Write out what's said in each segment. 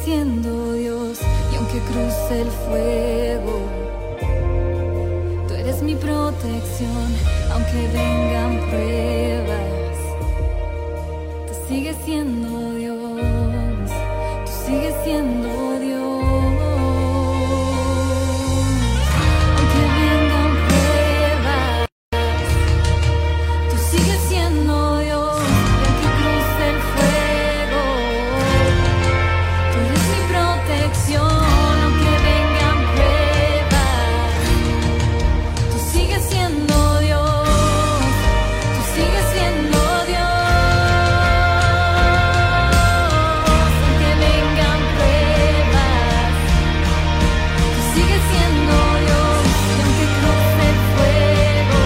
siendo Dios, y aunque cruce el fuego, tú eres mi protección. Aunque vengan pruebas, tú sigues siendo Dios, tú sigues siendo Dios. Aunque vengan pruebas, tú sigues siendo Dios, y aunque cruce el fuego, tú eres mi protección. Aunque vengan pruebas, tú sigues siendo Dios, tú sigues siendo Dios. Aunque vengan pruebas, tú sigues siendo Dios, y aunque cruce el fuego,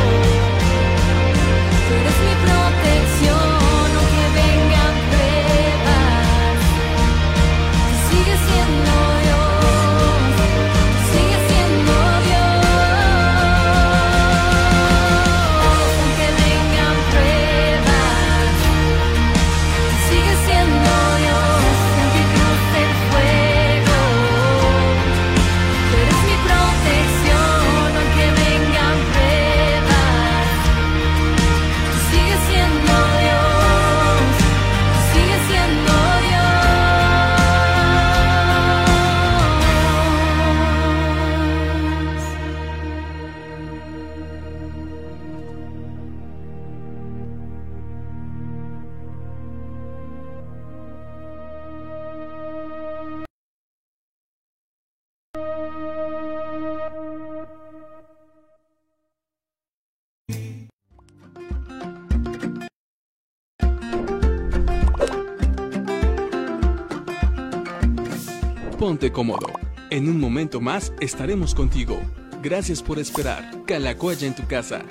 tú eres mi protección. Aunque vengan pruebas, tú sigues siendo Dios, tú sigues siendo Dios. Aunque vengan pruebas, tú sigues siendo Dios, y aunque cruce el fuego, tú eres mi protección. Aunque vengan pruebas, tú sigues siendo Dios, tú sigues siendo Ponte cómodo. En un momento más estaremos contigo. Gracias por esperar. Calacoya en tu casa.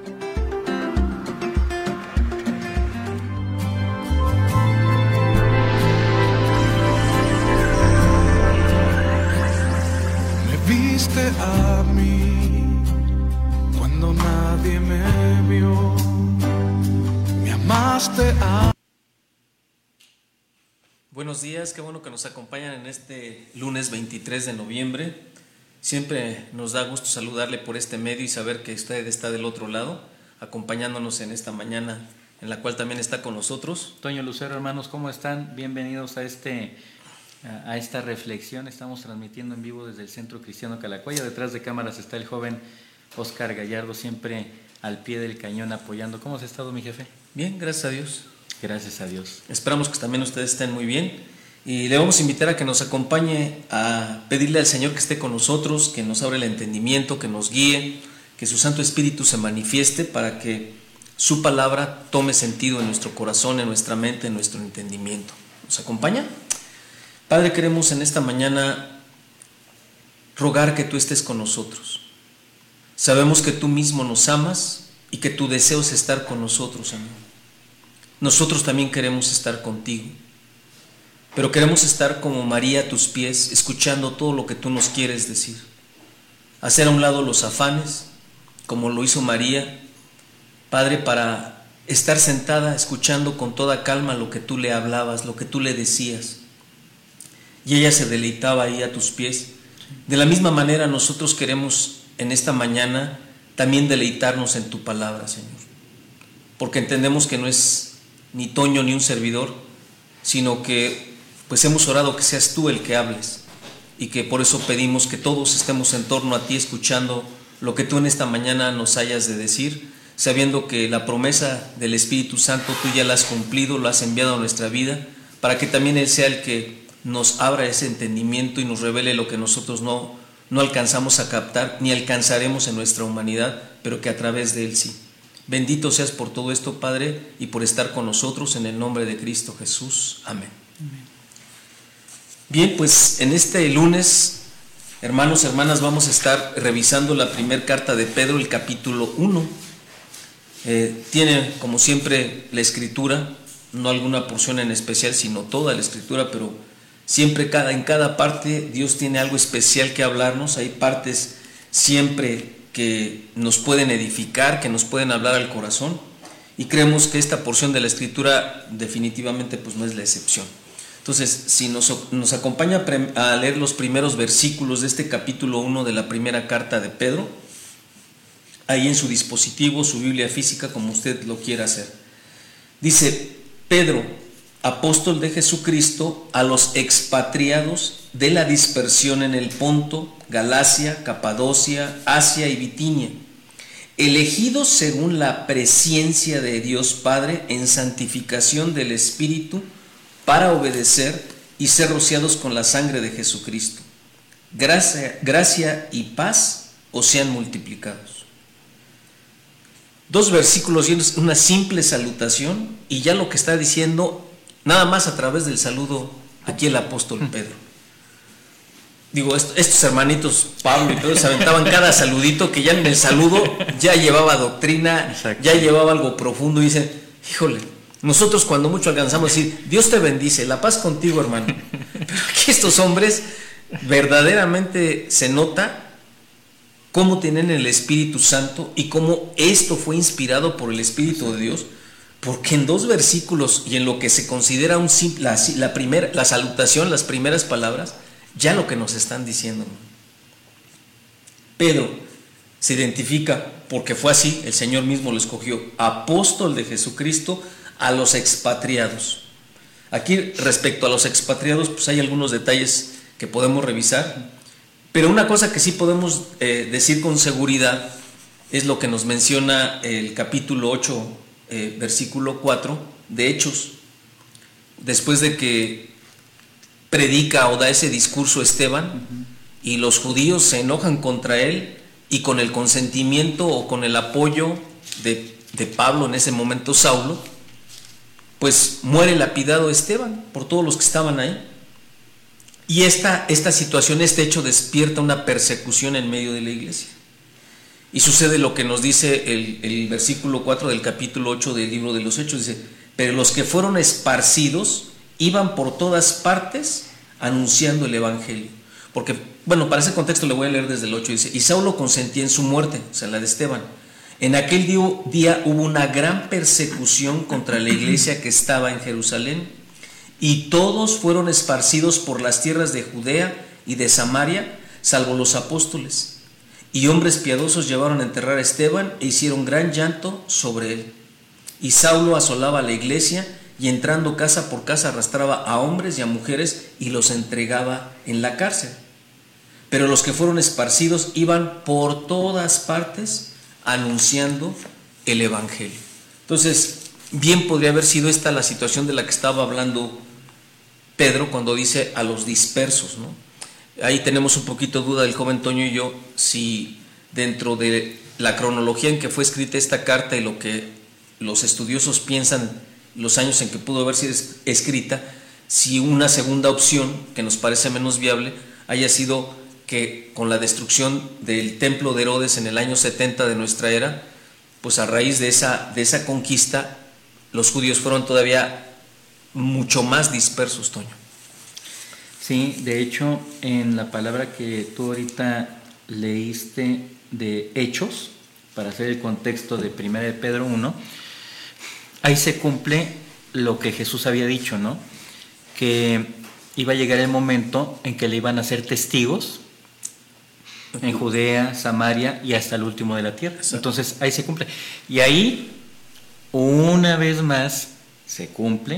Me viste a mí cuando nadie me vio. Me amaste a... Buenos días, qué bueno que nos acompañan en este lunes 23 de noviembre. Siempre nos da gusto saludarle por este medio y saber que usted está del otro lado, acompañándonos en esta mañana en la cual también está con nosotros. Toño Lucero, hermanos, ¿cómo están? Bienvenidos a esta reflexión. Estamos transmitiendo en vivo desde el Centro Cristiano Calacoya. Detrás de cámaras está el joven Oscar Gallardo, siempre al pie del cañón apoyando. ¿Cómo has estado, mi jefe? Bien, gracias a Dios. Gracias a Dios. Esperamos que también ustedes estén muy bien y le vamos a invitar a que nos acompañe, a pedirle al Señor que esté con nosotros, que nos abra el entendimiento, que nos guíe, que su Santo Espíritu se manifieste para que su palabra tome sentido en nuestro corazón, en nuestra mente, en nuestro entendimiento. ¿Nos acompaña? Padre, queremos en esta mañana rogar que tú estés con nosotros. Sabemos que tú mismo nos amas y que tu deseo es estar con nosotros, Señor. Nosotros también queremos estar contigo, pero queremos estar como María a tus pies, escuchando todo lo que tú nos quieres decir. Hacer a un lado los afanes, como lo hizo María, Padre, para estar sentada escuchando con toda calma lo que tú le hablabas, lo que tú le decías. Y ella se deleitaba ahí a tus pies. De la misma manera nosotros queremos en esta mañana también deleitarnos en tu palabra, Señor, porque entendemos que no es ni Toño ni un servidor, sino que pues hemos orado que seas tú el que hables, y que por eso pedimos que todos estemos en torno a ti escuchando lo que tú en esta mañana nos hayas de decir, sabiendo que la promesa del Espíritu Santo tú ya la has cumplido, lo has enviado a nuestra vida, para que también Él sea el que nos abra ese entendimiento y nos revele lo que nosotros no alcanzamos a captar, ni alcanzaremos en nuestra humanidad, pero que a través de Él sí. Bendito seas por todo esto, Padre, y por estar con nosotros en el nombre de Cristo Jesús. Amén. Bien, pues en este lunes, hermanos, hermanas, vamos a estar revisando la primera carta de Pedro, el capítulo 1. Tiene, como siempre, la escritura, no alguna porción en especial, sino toda la escritura, pero siempre en cada parte Dios tiene algo especial que hablarnos. Hay partes siempre que nos pueden edificar, que nos pueden hablar al corazón, y creemos que esta porción de la escritura definitivamente pues no es la excepción. Entonces, si nos acompaña a leer los primeros versículos de este capítulo 1 de la primera carta de Pedro, ahí en su dispositivo, su Biblia física, como usted lo quiera hacer. Dice: Pedro, apóstol de Jesucristo, a los expatriados de la dispersión en el Ponto, Galacia, Capadocia, Asia y Bitinia, elegidos según la presciencia de Dios Padre en santificación del Espíritu, para obedecer y ser rociados con la sangre de Jesucristo. Gracia y paz os sean multiplicados. 2 versículos y una simple salutación, y ya lo que está diciendo, nada más a través del saludo, aquí el apóstol Pedro. Digo, estos hermanitos Pablo y Pedro se aventaban cada saludito, que ya en el saludo ya llevaba doctrina, exacto, ya llevaba algo profundo, y dicen: híjole, nosotros cuando mucho alcanzamos a decir: Dios te bendice, la paz contigo, hermano. Pero aquí estos hombres verdaderamente se nota cómo tienen el Espíritu Santo y cómo esto fue inspirado por el Espíritu de Dios, porque en 2 versículos y en lo que se considera la salutación, las primeras palabras, ya lo que nos están diciendo. Pedro se identifica, porque fue así, el Señor mismo lo escogió, apóstol de Jesucristo a los expatriados. Aquí, respecto a los expatriados, pues hay algunos detalles que podemos revisar, pero una cosa que sí podemos decir con seguridad es lo que nos menciona el capítulo 8, versículo 4 de Hechos. Después de que predica o da ese discurso Esteban, y los judíos se enojan contra él, y con el consentimiento o con el apoyo de Pablo, en ese momento Saulo, pues muere lapidado Esteban por todos los que estaban ahí. Y esta situación, este hecho, despierta una persecución en medio de la iglesia. Y sucede lo que nos dice el versículo 4 del capítulo 8 del libro de los Hechos. Dice: pero los que fueron esparcidos iban por todas partes anunciando el evangelio. Porque, bueno, para ese contexto le voy a leer desde el 8. Dice: y Saulo consentía en su muerte, o sea, la de Esteban. En aquel día hubo una gran persecución contra la iglesia que estaba en Jerusalén, y todos fueron esparcidos por las tierras de Judea y de Samaria, salvo los apóstoles. Y hombres piadosos llevaron a enterrar a Esteban e hicieron gran llanto sobre él. Y Saulo asolaba la iglesia, y entrando casa por casa arrastraba a hombres y a mujeres y los entregaba en la cárcel. Pero los que fueron esparcidos iban por todas partes anunciando el evangelio. Entonces, bien podría haber sido esta la situación de la que estaba hablando Pedro cuando dice a los dispersos, ¿no? Ahí tenemos un poquito duda del joven Toño y yo, si dentro de la cronología en que fue escrita esta carta y lo que los estudiosos piensan los años en que pudo haber sido escrita, si una segunda opción, que nos parece menos viable, haya sido que con la destrucción del templo de Herodes en el año 70 de nuestra era, pues a raíz de esa conquista, los judíos fueron todavía mucho más dispersos, Toño. Sí, de hecho, en la palabra que tú ahorita leíste de Hechos, para hacer el contexto de 1 de Pedro 1, ahí se cumple lo que Jesús había dicho, ¿no? Que iba a llegar el momento en que le iban a hacer testigos en Judea, Samaria y hasta el último de la tierra. Exacto. Entonces ahí se cumple. Y ahí, una vez más, se cumple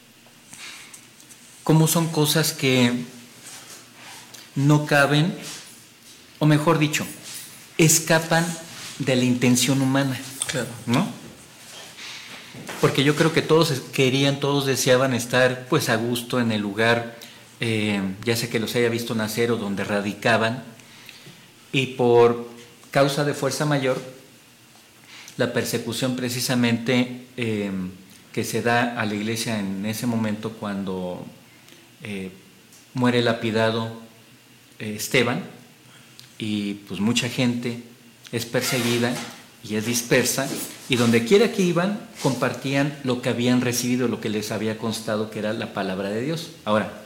cómo son cosas que no caben, o mejor dicho, escapan de la intención humana. Claro. ¿No? Porque yo creo que todos querían, todos deseaban estar pues a gusto en el lugar, ya sea que los haya visto nacer o donde radicaban, y por causa de fuerza mayor, la persecución precisamente que se da a la iglesia en ese momento cuando muere lapidado Esteban, y pues mucha gente es perseguida y es dispersa, y donde quiera que iban compartían lo que habían recibido, lo que les había constado que era la palabra de Dios. Ahora,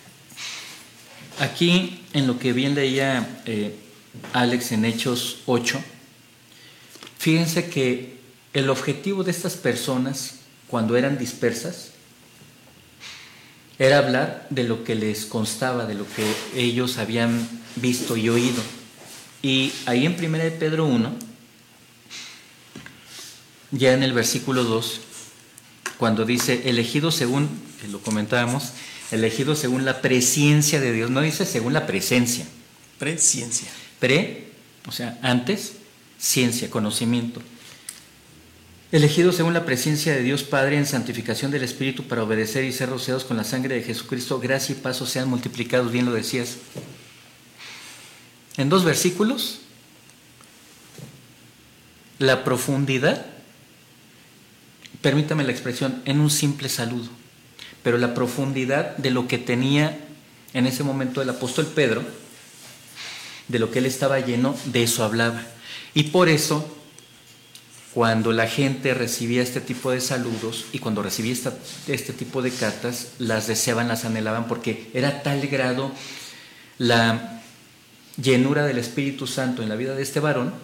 aquí en lo que bien leía Alex en Hechos 8, fíjense que el objetivo de estas personas cuando eran dispersas era hablar de lo que les constaba, de lo que ellos habían visto y oído. Y ahí en 1 de Pedro 1, ya en el versículo 2, cuando dice elegidos según, que lo comentábamos, elegidos según la presciencia de Dios, no dice según la presencia. Presciencia. O sea, antes, ciencia, conocimiento. Elegidos según la presencia de Dios Padre en santificación del Espíritu para obedecer y ser rociados con la sangre de Jesucristo, gracia y paz os sean multiplicados, bien lo decías. En 2 versículos, la profundidad, permítame la expresión, en un simple saludo, pero la profundidad de lo que tenía en ese momento el apóstol Pedro, de lo que él estaba lleno, de eso hablaba. Y por eso, cuando la gente recibía este tipo de saludos y cuando recibía este tipo de cartas, las deseaban, las anhelaban, porque era tal grado la llenura del Espíritu Santo en la vida de este varón,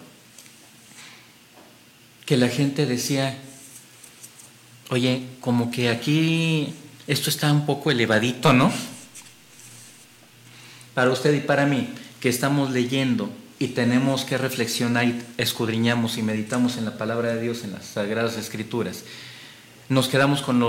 que la gente decía, oye, como que aquí esto está un poco elevadito, ¿no? Para usted y para mí, que estamos leyendo y tenemos que reflexionar y escudriñamos y meditamos en la palabra de Dios, en las Sagradas Escrituras, nos quedamos con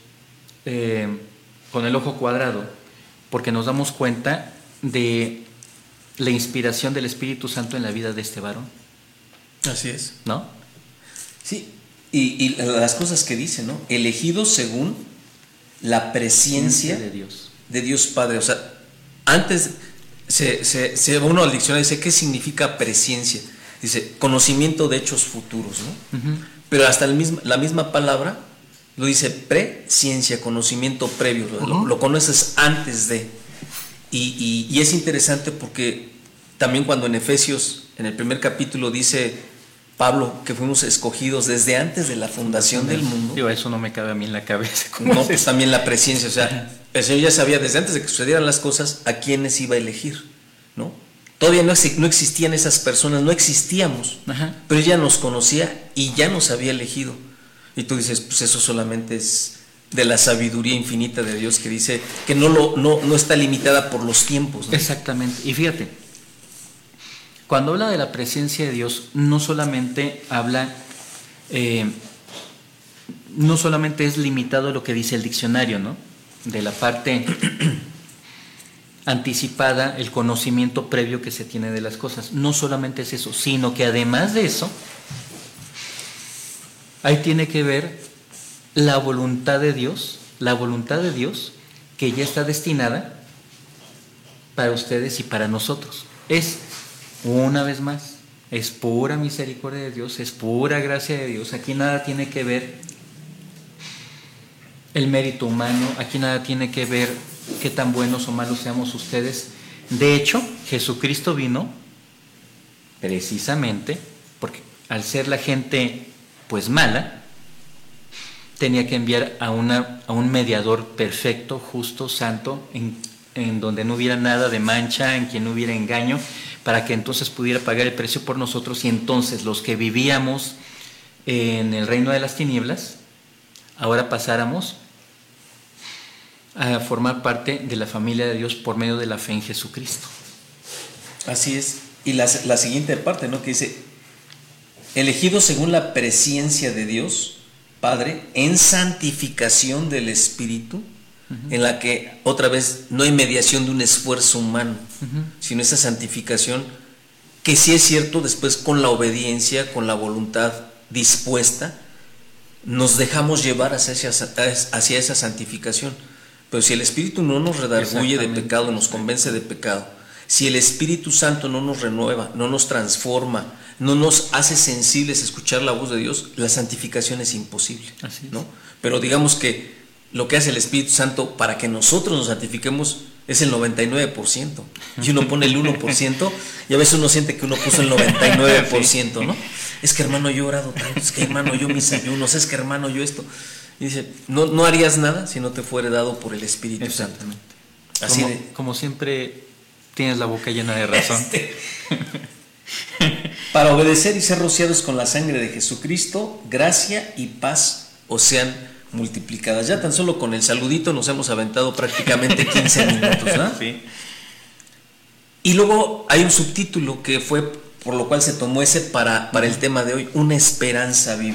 el ojo cuadrado, porque nos damos cuenta de la inspiración del Espíritu Santo en la vida de este varón. Así es. ¿No? Sí, y las cosas que dice, ¿no? Elegidos según la presciencia de Dios Padre. O sea, antes se va uno al diccionario y dice, ¿qué significa presciencia? Dice, conocimiento de hechos futuros, ¿no? Uh-huh. Pero hasta la misma palabra lo dice presciencia, conocimiento previo, uh-huh. lo conoces antes de. Y es interesante porque también cuando en Efesios, en el primer capítulo, dice Pablo que fuimos escogidos desde antes de la fundación del mundo. Digo, eso no me cabe a mí en la cabeza. No, pues también la presciencia, o sea, el Señor ya sabía desde antes de que sucedieran las cosas a quiénes iba a elegir, ¿no? Todavía no existían esas personas, no existíamos, ajá, pero ella nos conocía y ya nos había elegido. Y tú dices, pues eso solamente es de la sabiduría infinita de Dios, que dice que no está limitada por los tiempos, ¿no? Exactamente. Y fíjate, cuando habla de la presencia de Dios, no solamente habla, no solamente es limitado a lo que dice el diccionario, ¿no? De la parte anticipada, el conocimiento previo que se tiene de las cosas. No solamente es eso, sino que además de eso, ahí tiene que ver la voluntad de Dios que ya está destinada para ustedes y para nosotros. Es, una vez más, es pura misericordia de Dios, es pura gracia de Dios. Aquí nada tiene que ver el mérito humano, aquí nada tiene que ver qué tan buenos o malos seamos ustedes. De hecho, Jesucristo vino precisamente porque al ser la gente pues mala, tenía que enviar a un mediador perfecto, justo, santo, en donde no hubiera nada de mancha, en quien no hubiera engaño, para que entonces pudiera pagar el precio por nosotros, y entonces los que vivíamos en el reino de las tinieblas, ahora pasáramos a formar parte de la familia de Dios por medio de la fe en Jesucristo. Así es. Y la siguiente parte, ¿no? Que dice, elegidos según la presciencia de Dios Padre, en santificación del Espíritu, uh-huh, en la que otra vez no hay mediación de un esfuerzo humano, uh-huh, sino esa santificación que sí es cierto, después con la obediencia, con la voluntad dispuesta, nos dejamos llevar hacia esa santificación. Pero si el Espíritu no nos redarguye de pecado, nos convence de pecado, si el Espíritu Santo no nos renueva, no nos transforma, no nos hace sensibles a escuchar la voz de Dios, la santificación es imposible, ¿no? Pero digamos que lo que hace el Espíritu Santo para que nosotros nos santifiquemos es el 99%, y uno pone el 1%, y a veces uno siente que uno puso el 99%, ¿no? Es que hermano, yo he orado tanto, es que hermano, yo mis ayunos, es que hermano, yo esto. Y dice, no harías nada si no te fuera dado por el Espíritu Santo. Así como siempre tienes la boca llena de razón. Para obedecer y ser rociados con la sangre de Jesucristo, gracia y paz os sean multiplicadas. Ya tan solo con el saludito nos hemos aventado prácticamente 15 minutos, ¿no? Sí. Y luego hay un subtítulo que fue por lo cual se tomó ese para el tema de hoy, una esperanza viva.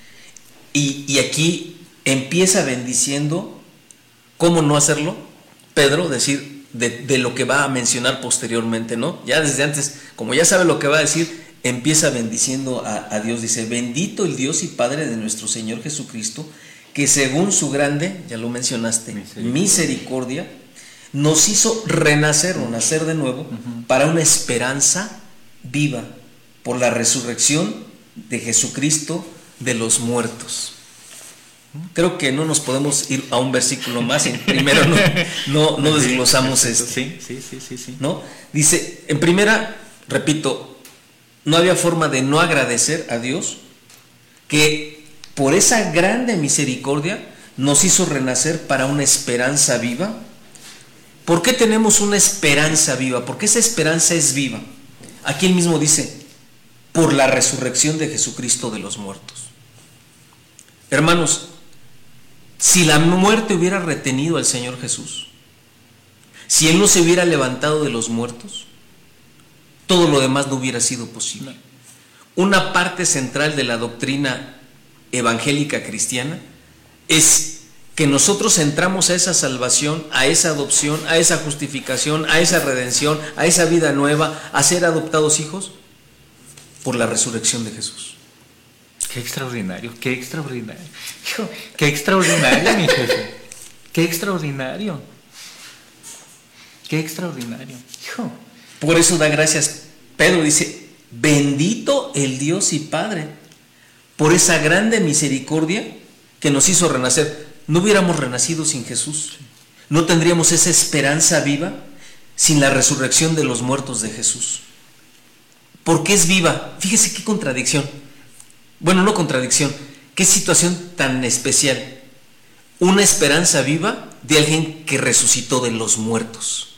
Y aquí empieza bendiciendo, ¿cómo no hacerlo? Pedro, decir de lo que va a mencionar posteriormente, ¿no? Ya desde antes, como ya sabe lo que va a decir, empieza bendiciendo a Dios. Dice: bendito el Dios y Padre de nuestro Señor Jesucristo, que según su grande, ya lo mencionaste, misericordia, nos hizo renacer o nacer de nuevo para una esperanza viva por la resurrección de Jesucristo de los muertos. Creo que no nos podemos ir a un versículo más, primero no desglosamos esto. Sí. ¿No? Dice, en primera, repito, no había forma de no agradecer a Dios, que por esa grande misericordia nos hizo renacer para una esperanza viva. ¿Por qué tenemos una esperanza viva? Porque esa esperanza es viva. Aquí él mismo dice, por la resurrección de Jesucristo de los muertos. Hermanos, si la muerte hubiera retenido al Señor Jesús, si Él no se hubiera levantado de los muertos, todo lo demás no hubiera sido posible. Una parte central de la doctrina evangélica cristiana es que nosotros entramos a esa salvación, a esa adopción, a esa justificación, a esa redención, a esa vida nueva, a ser adoptados hijos por la resurrección de Jesús. Qué extraordinario, qué extraordinario. Hijo, qué extraordinario, mi jefe. Qué extraordinario. Qué extraordinario. Hijo. Por eso da gracias. Pedro dice, bendito el Dios y Padre, por esa grande misericordia que nos hizo renacer. No hubiéramos renacido sin Jesús. No tendríamos esa esperanza viva sin la resurrección de los muertos de Jesús. ¿Por qué es viva? Fíjese qué contradicción. Bueno, no contradicción, qué situación tan especial. Una esperanza viva de alguien que resucitó de los muertos.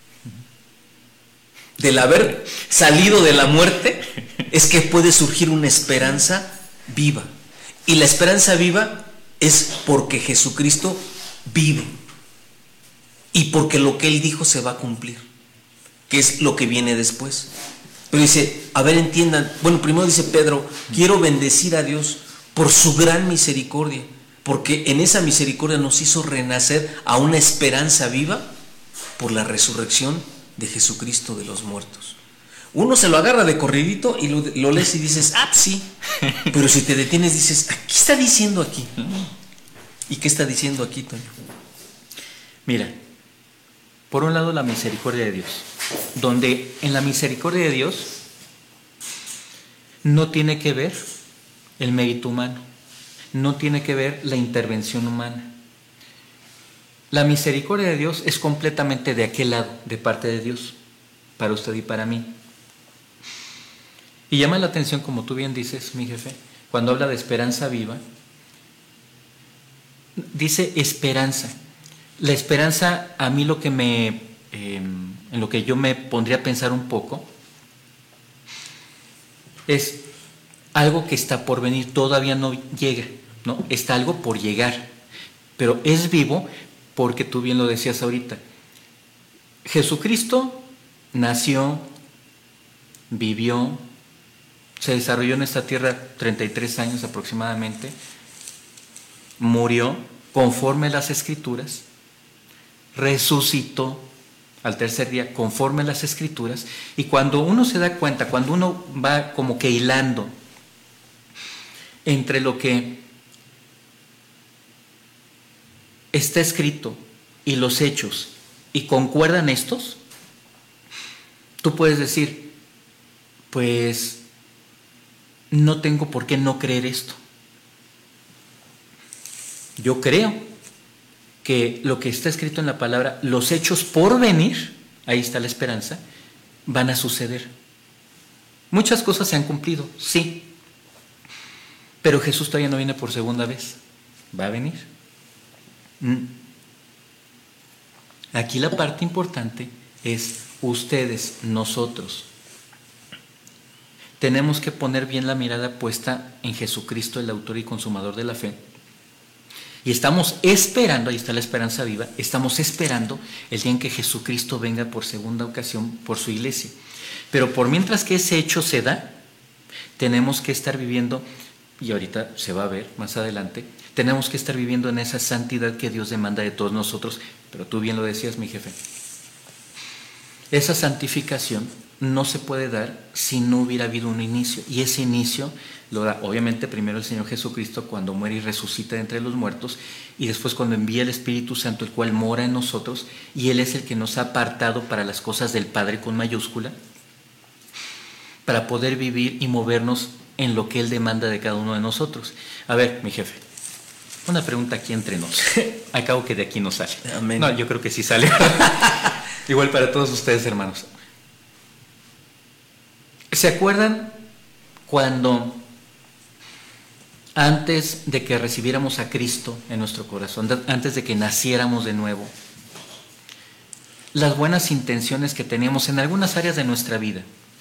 Del haber salido de la muerte es que puede surgir una esperanza viva. Y la esperanza viva es porque Jesucristo vive y porque lo que Él dijo se va a cumplir, que es lo que viene después. Pero dice, a ver, entiendan, bueno, primero dice Pedro, quiero bendecir a Dios por su gran misericordia, porque en esa misericordia nos hizo renacer a una esperanza viva por la resurrección de Jesucristo de los muertos. Uno se lo agarra de corridito y lo lees y dices, ah, sí. Pero si te detienes dices, ¿qué está diciendo aquí? ¿Y qué está diciendo aquí, Toño? Mira, por un lado la misericordia de Dios, donde en la misericordia de Dios no tiene que ver el mérito humano, no tiene que ver la intervención humana. La misericordia de Dios es completamente de aquel lado, de parte de Dios, para usted y para mí. Y llama la atención, como tú bien dices, mi jefe, cuando habla de esperanza viva, dice esperanza. La esperanza, a mí lo que en lo que yo me pondría a pensar un poco, es algo que está por venir, todavía no llega, ¿no? Está algo por llegar, pero es vivo porque tú bien lo decías ahorita. Jesucristo nació, vivió, se desarrolló en esta tierra 33 años aproximadamente, murió conforme a las Escrituras, resucitó al tercer día conforme a las Escrituras, y cuando uno se da cuenta, cuando uno va como que hilando entre lo que está escrito y los hechos, y concuerdan estos, tú puedes decir, pues no tengo por qué no creer esto. Yo creo que lo que está escrito en la palabra, los hechos por venir, ahí está la esperanza, van a suceder. Muchas cosas se han cumplido, sí, pero Jesús todavía no viene por segunda vez. ¿Va a venir? Aquí la parte importante es ustedes, nosotros. Tenemos que poner bien la mirada puesta en Jesucristo, el autor y consumador de la fe, Y estamos esperando, ahí está la esperanza viva, estamos esperando el día en que Jesucristo venga por segunda ocasión por su iglesia. Pero por mientras que ese hecho se da, tenemos que estar viviendo, y ahorita se va a ver más adelante, tenemos que estar viviendo en esa santidad que Dios demanda de todos nosotros. Pero tú bien lo decías, mi jefe, esa santificación no se puede dar si no hubiera habido un inicio, y ese inicio lo da obviamente primero el Señor Jesucristo cuando muere y resucita de entre los muertos, y después cuando envía el Espíritu Santo, el cual mora en nosotros, y Él es el que nos ha apartado para las cosas del Padre con mayúscula, para poder vivir y movernos en lo que Él demanda de cada uno de nosotros. A ver, mi jefe, una pregunta aquí entre nos. Al cabo que de aquí no sale. Amén. No, yo creo que sí sale. Igual para todos ustedes, hermanos. ¿Se acuerdan cuando antes de que recibiéramos a Cristo en nuestro corazón, antes de que naciéramos de nuevo, las buenas intenciones que teníamos en algunas áreas de nuestra vida?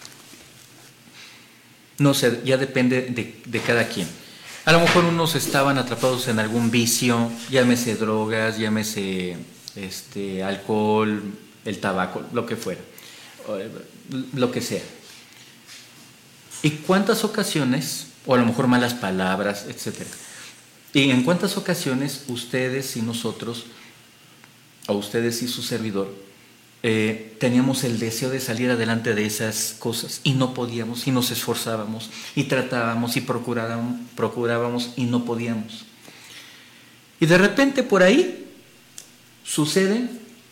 No sé, ya depende de cada quien. A lo mejor unos estaban atrapados en algún vicio, llámese drogas, llámese alcohol, el tabaco, lo que fuera, lo que sea. ¿Y cuántas ocasiones, o a lo mejor malas palabras, etcétera? ¿Y en cuántas ocasiones ustedes y nosotros, o ustedes y su servidor, teníamos el deseo de salir adelante de esas cosas y no podíamos, y nos esforzábamos y tratábamos y procurábamos y no podíamos? Y de repente por ahí sucede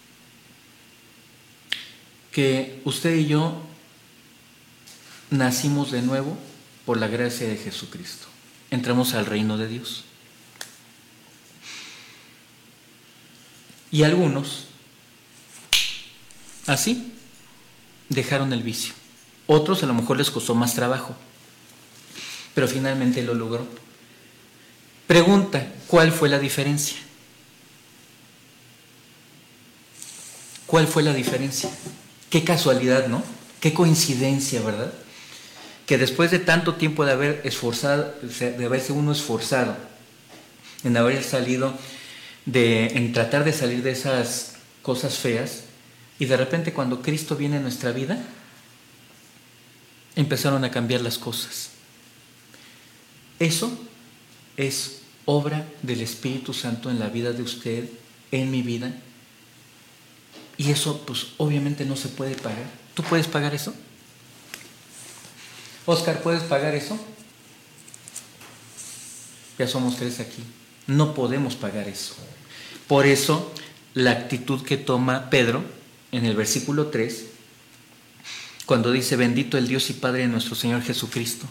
que usted y yo nacimos de nuevo por la gracia de Jesucristo. Entramos al reino de Dios. Y algunos, así, dejaron el vicio. Otros a lo mejor les costó más trabajo, pero finalmente lo logró. Pregunta, ¿cuál fue la diferencia? ¿Cuál fue la diferencia? Qué casualidad, ¿no? Qué coincidencia, ¿verdad? Que después de tanto tiempo de haber esforzado, de haberse uno esforzado en haber salido en tratar de salir de esas cosas feas, y de repente cuando Cristo viene en nuestra vida, empezaron a cambiar las cosas. Eso es obra del Espíritu Santo en la vida de usted, en mi vida, y eso pues obviamente no se puede pagar. ¿Tú puedes pagar eso? Oscar, ¿puedes pagar eso? Ya somos 3 aquí. No podemos pagar eso. Por eso, la actitud que toma Pedro en el versículo 3, cuando dice: bendito el Dios y Padre de nuestro Señor Jesucristo.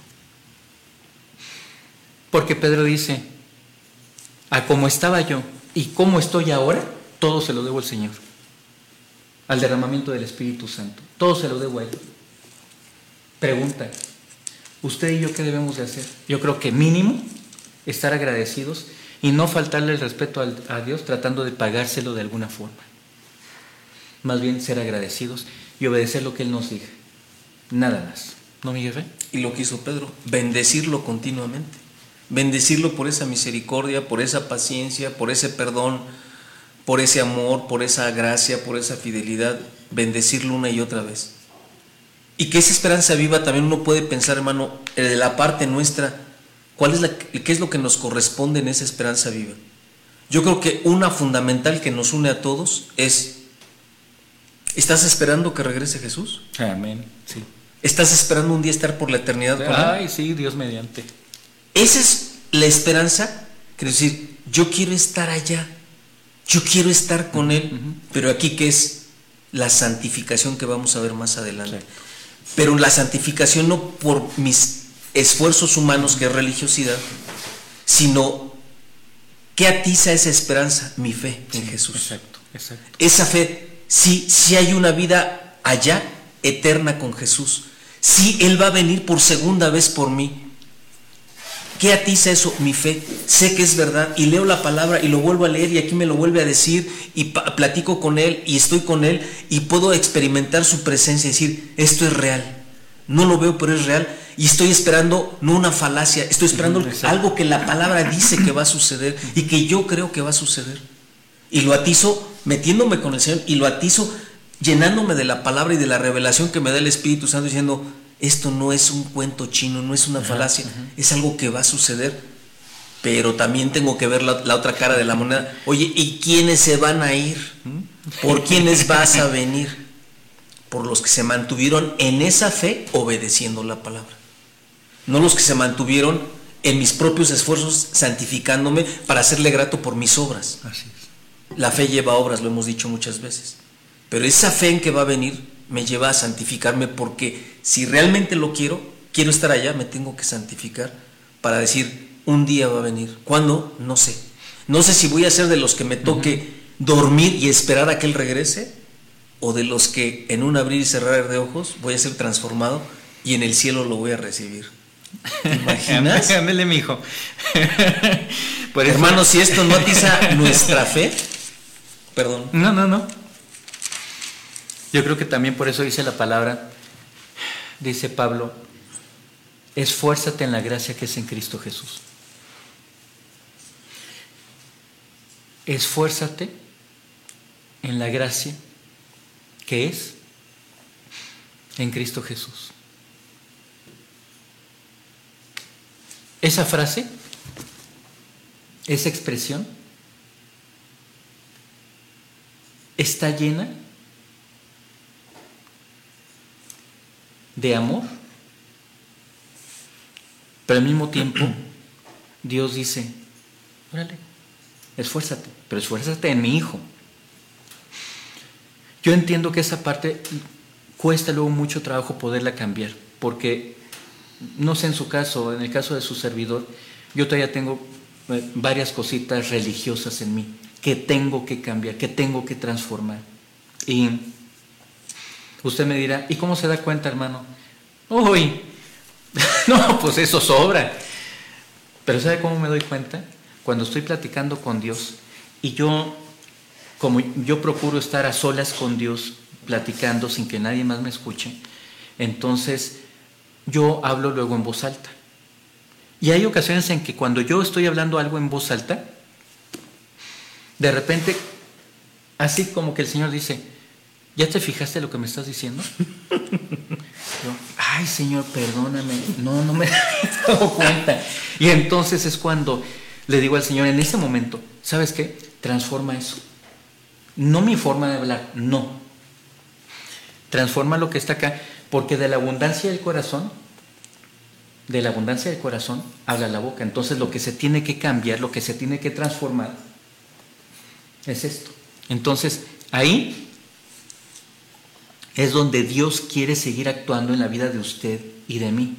Porque Pedro dice: a como estaba yo y como estoy ahora, todo se lo debo al Señor. Al derramamiento del Espíritu Santo. Todo se lo debo a Él. Pregunta: ¿usted y yo qué debemos de hacer? Yo creo que mínimo estar agradecidos y no faltarle el respeto a Dios tratando de pagárselo de alguna forma. Más bien ser agradecidos y obedecer lo que Él nos diga. Nada más. ¿No, mi jefe? Y lo que hizo Pedro, bendecirlo continuamente. Bendecirlo por esa misericordia, por esa paciencia, por ese perdón, por ese amor, por esa gracia, por esa fidelidad. Bendecirlo una y otra vez. Y que esa esperanza viva también uno puede pensar, hermano, de la parte nuestra, ¿qué es lo que nos corresponde en esa esperanza viva? Yo creo que una fundamental que nos une a todos es: ¿estás esperando que regrese Jesús? Amén, sí. ¿Estás esperando un día estar por la eternidad con Él? Ay, sí, Dios mediante. Esa es la esperanza, quiero decir, yo quiero estar allá, yo quiero estar con Él, pero aquí ¿qué es? La santificación que vamos a ver más adelante. Exacto. Pero la santificación no por mis esfuerzos humanos, que es religiosidad, sino ¿qué atiza esa esperanza? Mi fe en Jesús. Exacto. Esa fe, sí hay una vida allá eterna con Jesús. Sí, Él va a venir por segunda vez por mí. ¿Qué atiza eso? Mi fe. Sé que es verdad y leo la palabra y lo vuelvo a leer y aquí me lo vuelve a decir y platico con Él y estoy con Él y puedo experimentar su presencia y decir: esto es real. no lo veo, pero es real, y estoy esperando no una falacia, estoy esperando algo que la palabra dice que va a suceder y que yo creo que va a suceder. Y lo atizo metiéndome con el Señor, y lo atizo llenándome de la palabra y de la revelación que me da el Espíritu Santo, diciendo, esto no es un cuento chino, no es una falacia, es algo que va a suceder. Pero también tengo que ver la otra cara de la moneda. Oye, ¿y quiénes se van a ir? ¿Por quiénes vas a venir? Por los que se mantuvieron en esa fe obedeciendo la palabra. No los que se mantuvieron en mis propios esfuerzos santificándome para hacerle grato por mis obras. Así es. La fe lleva obras, lo hemos dicho muchas veces. Pero esa fe en que va a venir me lleva a santificarme, porque si realmente lo quiero estar allá, me tengo que santificar para decir, un día va a venir. ¿Cuándo? No sé. No sé si voy a ser de los que me toque dormir y esperar a que Él regrese, o de los que en un abrir y cerrar de ojos voy a ser transformado y en el cielo lo voy a recibir. ¿Te imaginas? Ándale, mijo. Por eso... Hermano, si esto no atiza nuestra fe, perdón. No. Yo creo que también por eso dice la palabra, dice Pablo, esfuérzate en la gracia que es en Cristo Jesús. Esfuérzate en la gracia que es en Cristo Jesús. Esa frase, esa expresión, está llena de amor, pero al mismo tiempo Dios dice, órale, esfuérzate, pero esfuérzate en mi hijo. Yo entiendo que esa parte cuesta luego mucho trabajo poderla cambiar, porque no sé en su caso, en el caso de su servidor, yo todavía tengo varias cositas religiosas en mí que tengo que cambiar, que tengo que transformar. Y usted me dirá, ¿y cómo se da cuenta, hermano? Uy, no, pues eso sobra. Pero ¿sabe cómo me doy cuenta? Cuando estoy platicando con Dios y como yo procuro estar a solas con Dios, platicando sin que nadie más me escuche, entonces yo hablo luego en voz alta. Y hay ocasiones en que cuando yo estoy hablando algo en voz alta, de repente, así como que el Señor dice, ¿ya te fijaste lo que me estás diciendo? Yo, ay, Señor, perdóname, no me he dado cuenta. Y entonces es cuando le digo al Señor, en ese momento, ¿sabes qué? Transforma eso. No mi forma de hablar, no. Transforma lo que está acá, porque de la abundancia del corazón habla la boca. Entonces lo que se tiene que cambiar, lo que se tiene que transformar es esto. Entonces ahí es donde Dios quiere seguir actuando en la vida de usted y de mí.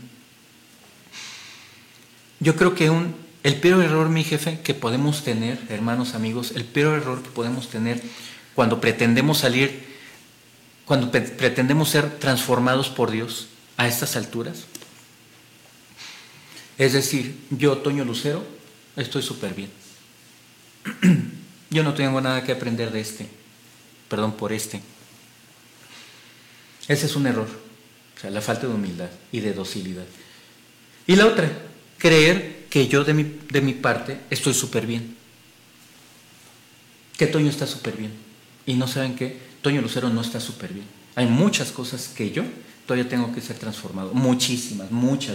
Yo creo que el peor error, mi jefe, que podemos tener, hermanos, amigos, el peor error que podemos tener cuando pretendemos ser transformados por Dios a estas alturas, es decir, yo, Toño Lucero, estoy súper bien. Yo no tengo nada que aprender por este. Ese es un error, o sea, la falta de humildad y de docilidad. Y la otra, creer que yo de mi parte estoy súper bien, que Toño está súper bien. Y no saben qué, Toño Lucero no está súper bien. Hay muchas cosas que yo todavía tengo que ser transformado, muchísimas, muchas.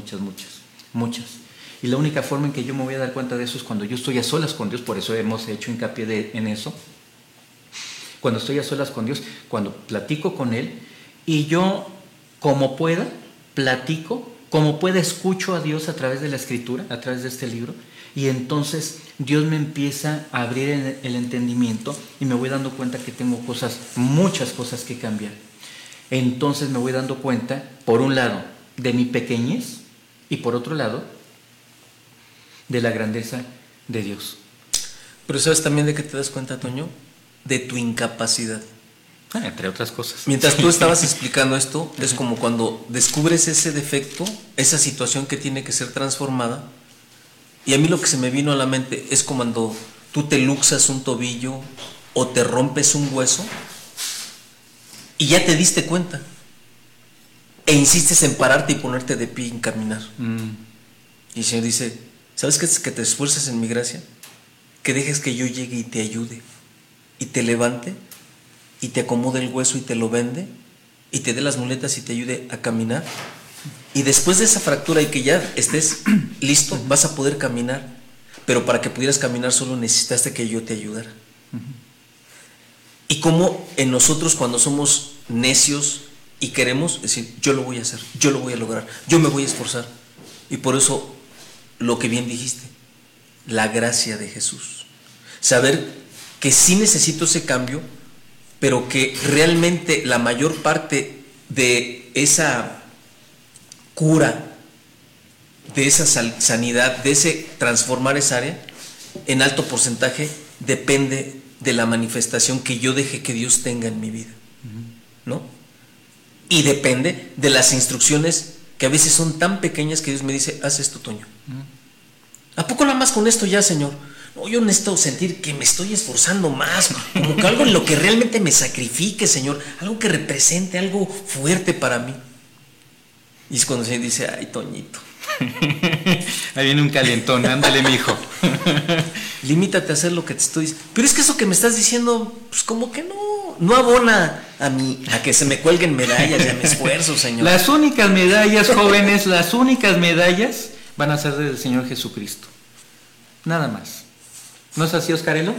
Y la única forma en que yo me voy a dar cuenta de eso es cuando yo estoy a solas con Dios. Por eso hemos hecho hincapié en eso. Cuando estoy a solas con Dios, cuando platico con Él, y yo, como pueda, platico, como pueda, escucho a Dios a través de la Escritura, a través de este libro, y entonces Dios me empieza a abrir el entendimiento y me voy dando cuenta que tengo muchas cosas que cambiar. Entonces me voy dando cuenta, por un lado, de mi pequeñez, y por otro lado, de la grandeza de Dios. Pero ¿sabes también de qué te das cuenta, Toño? De tu incapacidad. Entre otras cosas. Mientras tú estabas explicando esto, es como cuando descubres ese defecto, esa situación que tiene que ser transformada. Y a mí lo que se me vino a la mente es como cuando tú te luxas un tobillo o te rompes un hueso y ya te diste cuenta. e insistes en pararte y ponerte de pie y caminar. Y el Señor dice, ¿sabes qué es que te esfuerces en mi gracia? Que dejes que yo llegue y te ayude, y te levante, y te acomode el hueso y te lo vende, y te dé las muletas y te ayude a caminar. Y después de esa fractura y que ya estés listo, vas a poder caminar. Pero para que pudieras caminar solo necesitaste que yo te ayudara. Y como en nosotros cuando somos necios y queremos decir, yo lo voy a hacer, yo lo voy a lograr, yo me voy a esforzar. Y por eso, lo que bien dijiste, la gracia de Jesús. Saber que sí necesito ese cambio, pero que realmente la mayor parte de esa cura, de esa sanidad, de ese transformar esa área, en alto porcentaje depende de la manifestación que yo deje que Dios tenga en mi vida, ¿no? Y depende de las instrucciones que a veces son tan pequeñas que Dios me dice, haz esto, Toño. ¿A poco nada más con esto ya, Señor? No, yo necesito sentir que me estoy esforzando más, como que algo en lo que realmente me sacrifique, Señor, algo que represente, algo fuerte para mí. Y es cuando el Señor dice, ay, Toñito. Ahí viene un calentón, ándale, mijo. Limítate a hacer lo que te estoy diciendo. Pero es que eso que me estás diciendo, pues como que no abona a que se me cuelguen medallas y a mi esfuerzo, Señor. Las únicas medallas, jóvenes, las únicas medallas van a ser del Señor Jesucristo. Nada más. ¿No es así, Oscarelo?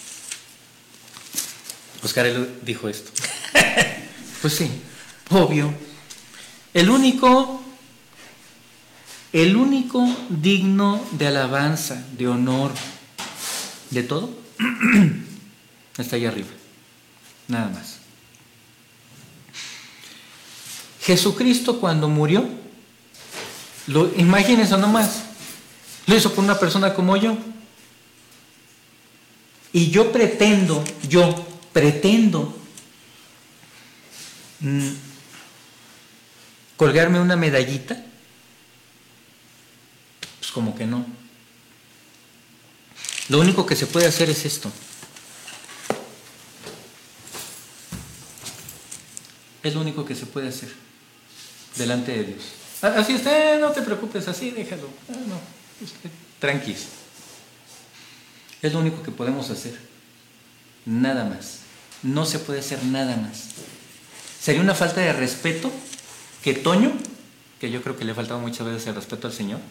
Oscarelo dijo esto. Pues sí, obvio. El único digno de alabanza, de honor, de todo, está ahí arriba. Nada más. Jesucristo cuando murió, imagínense nomás, lo hizo por una persona como yo. Y yo pretendo colgarme una medallita, pues como que no. Lo único que se puede hacer es esto. Es lo único que se puede hacer delante de Dios. Así está, no te preocupes, así déjalo. No, tranquis. Es lo único que podemos hacer. Nada más. No se puede hacer nada más. Sería una falta de respeto que Toño, que yo creo que le ha faltado muchas veces el respeto al Señor,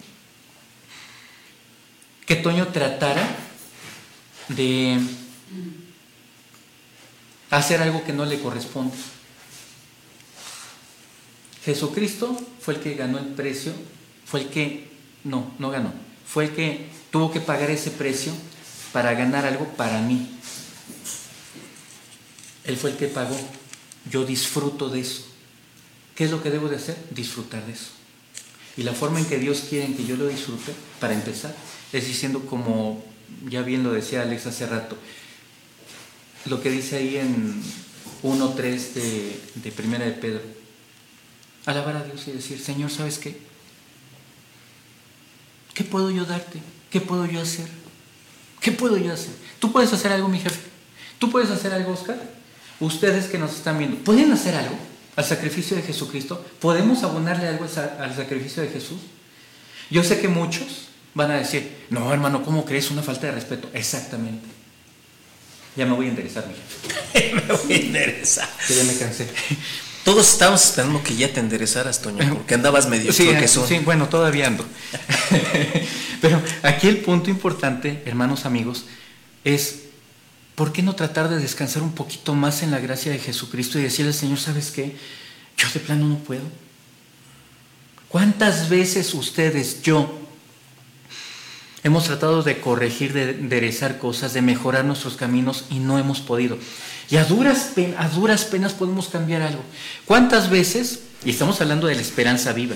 que Toño tratara de hacer algo que no le corresponde. Jesucristo fue el que ganó el precio, fue el que tuvo que pagar ese precio para ganar algo para mí. Él fue el que pagó. Yo disfruto de eso. ¿Qué es lo que debo de hacer? Disfrutar de eso. Y la forma en que Dios quiere que yo lo disfrute, para empezar, es diciendo, como ya bien lo decía Alex hace rato, lo que dice ahí en 1:3 de Primera de Pedro. Alabar a Dios y decir, Señor, ¿sabes qué? ¿Qué puedo yo darte? ¿Qué puedo yo hacer? ¿Qué puedo yo hacer? ¿Tú puedes hacer algo, mi jefe? ¿Tú puedes hacer algo, Oscar? Ustedes que nos están viendo, ¿pueden hacer algo al sacrificio de Jesucristo? ¿Podemos abonarle algo al sacrificio de Jesús? Yo sé que muchos van a decir, no, hermano, ¿cómo crees? Una falta de respeto. Exactamente. Ya me voy a enderezar, mi jefe. Me voy a enderezar. Que ya me cansé. Todos estábamos esperando que ya te enderezaras, Toño, porque andabas medio choquezón. Sí, bueno, todavía ando. Pero aquí el punto importante, hermanos, amigos, es ¿por qué no tratar de descansar un poquito más en la gracia de Jesucristo y decirle al Señor, ¿sabes qué? Yo de plano no puedo. ¿Cuántas veces ustedes, yo, hemos tratado de corregir, de enderezar cosas, de mejorar nuestros caminos y no hemos podido? Y a duras penas podemos cambiar algo. ¿Cuántas veces? Y estamos hablando de la esperanza viva.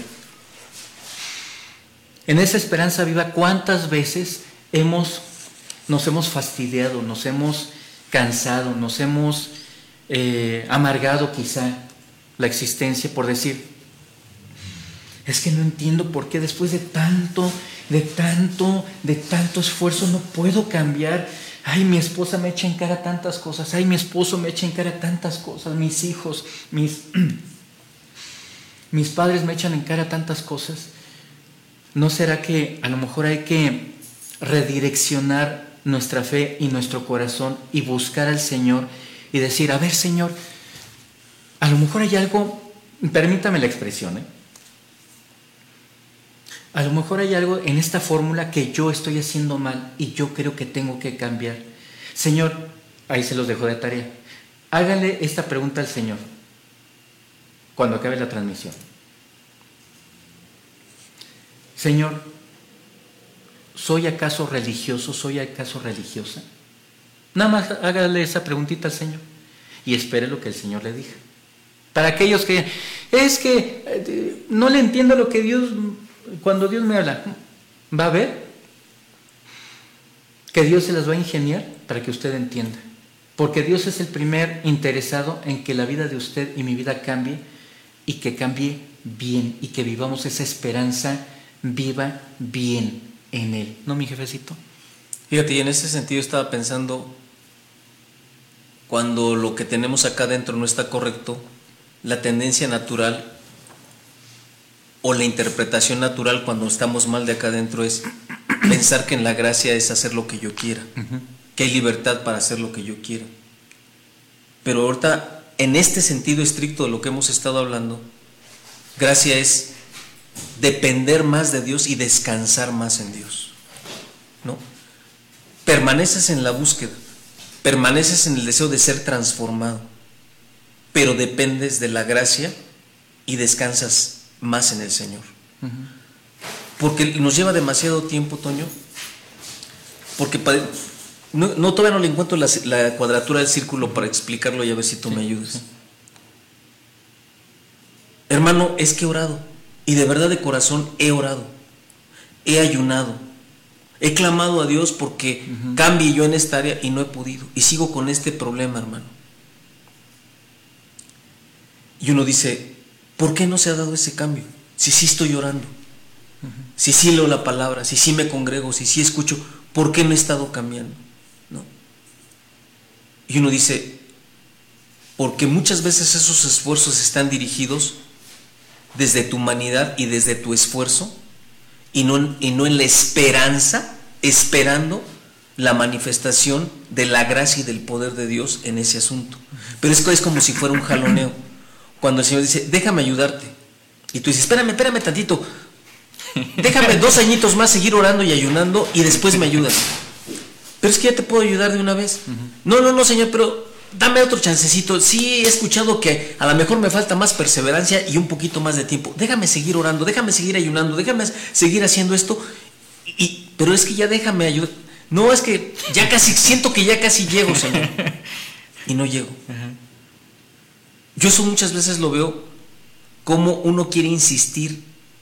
En esa esperanza viva, ¿cuántas veces nos hemos fastidiado, nos hemos cansado, nos hemos amargado quizá la existencia por decir, es que no entiendo por qué después de tanto esfuerzo no puedo cambiar? Ay, mi esposa me echa en cara tantas cosas, ay, mi esposo me echa en cara tantas cosas, mis hijos, mis padres me echan en cara tantas cosas. ¿No será que a lo mejor hay que redireccionar nuestra fe y nuestro corazón y buscar al Señor y decir, a ver, Señor, a lo mejor hay algo, permítame la expresión, a lo mejor hay algo en esta fórmula que yo estoy haciendo mal y yo creo que tengo que cambiar. Señor, ahí se los dejo de tarea. Háganle esta pregunta al Señor cuando acabe la transmisión. Señor, ¿soy acaso religioso? ¿Soy acaso religiosa? Nada más hágale esa preguntita al Señor y espere lo que el Señor le diga. Para aquellos que, es que no le entiendo lo que Dios, cuando Dios me habla, va a ver que Dios se las va a ingeniar para que usted entienda. Porque Dios es el primer interesado en que la vida de usted y mi vida cambie y que cambie bien y que vivamos esa esperanza viva bien en Él. ¿No, mi jefecito? Fíjate, y en ese sentido estaba pensando, cuando lo que tenemos acá dentro no está correcto, la tendencia natural o la interpretación natural cuando estamos mal de acá adentro es pensar que en la gracia es hacer lo que yo quiera, que hay libertad para hacer lo que yo quiera. Pero ahorita, en este sentido estricto de lo que hemos estado hablando, gracia es depender más de Dios y descansar más en Dios, ¿no? Permaneces en la búsqueda, permaneces en el deseo de ser transformado, pero dependes de la gracia y descansas más en el Señor. Porque nos lleva demasiado tiempo, Toño, porque todavía no le encuentro la cuadratura del círculo para explicarlo y a ver si tú me ayudas. Hermano, es que he orado, y de verdad de corazón he orado, he ayunado, he clamado a Dios porque cambie yo en esta área y no he podido, y sigo con este problema, hermano. Y uno dice, ¿por qué no se ha dado ese cambio? Si sí estoy orando, si sí leo la palabra, si sí me congrego, si sí escucho, ¿por qué no he estado cambiando? ¿No? Y uno dice, porque muchas veces esos esfuerzos están dirigidos desde tu humanidad y desde tu esfuerzo y no en la esperanza, esperando la manifestación de la gracia y del poder de Dios en ese asunto. Pero es como si fuera un jaloneo. Cuando el Señor dice, déjame ayudarte, y tú dices, espérame tantito, déjame 2 añitos más seguir orando y ayunando y después me ayudas. Pero es que ya te puedo ayudar de una vez. No, Señor, pero dame otro chancecito. Sí, he escuchado que a lo mejor me falta más perseverancia y un poquito más de tiempo. Déjame seguir orando, déjame seguir ayunando, déjame seguir haciendo esto. Pero es que ya déjame ayudar. No, es que ya casi, siento que ya casi llego, Señor. Y no llego. Yo eso muchas veces lo veo como uno quiere insistir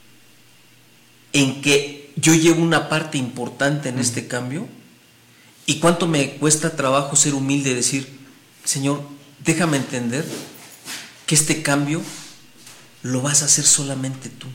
en que yo llevo una parte importante en este cambio, y cuánto me cuesta trabajo ser humilde y decir, Señor, déjame entender que este cambio lo vas a hacer solamente tú.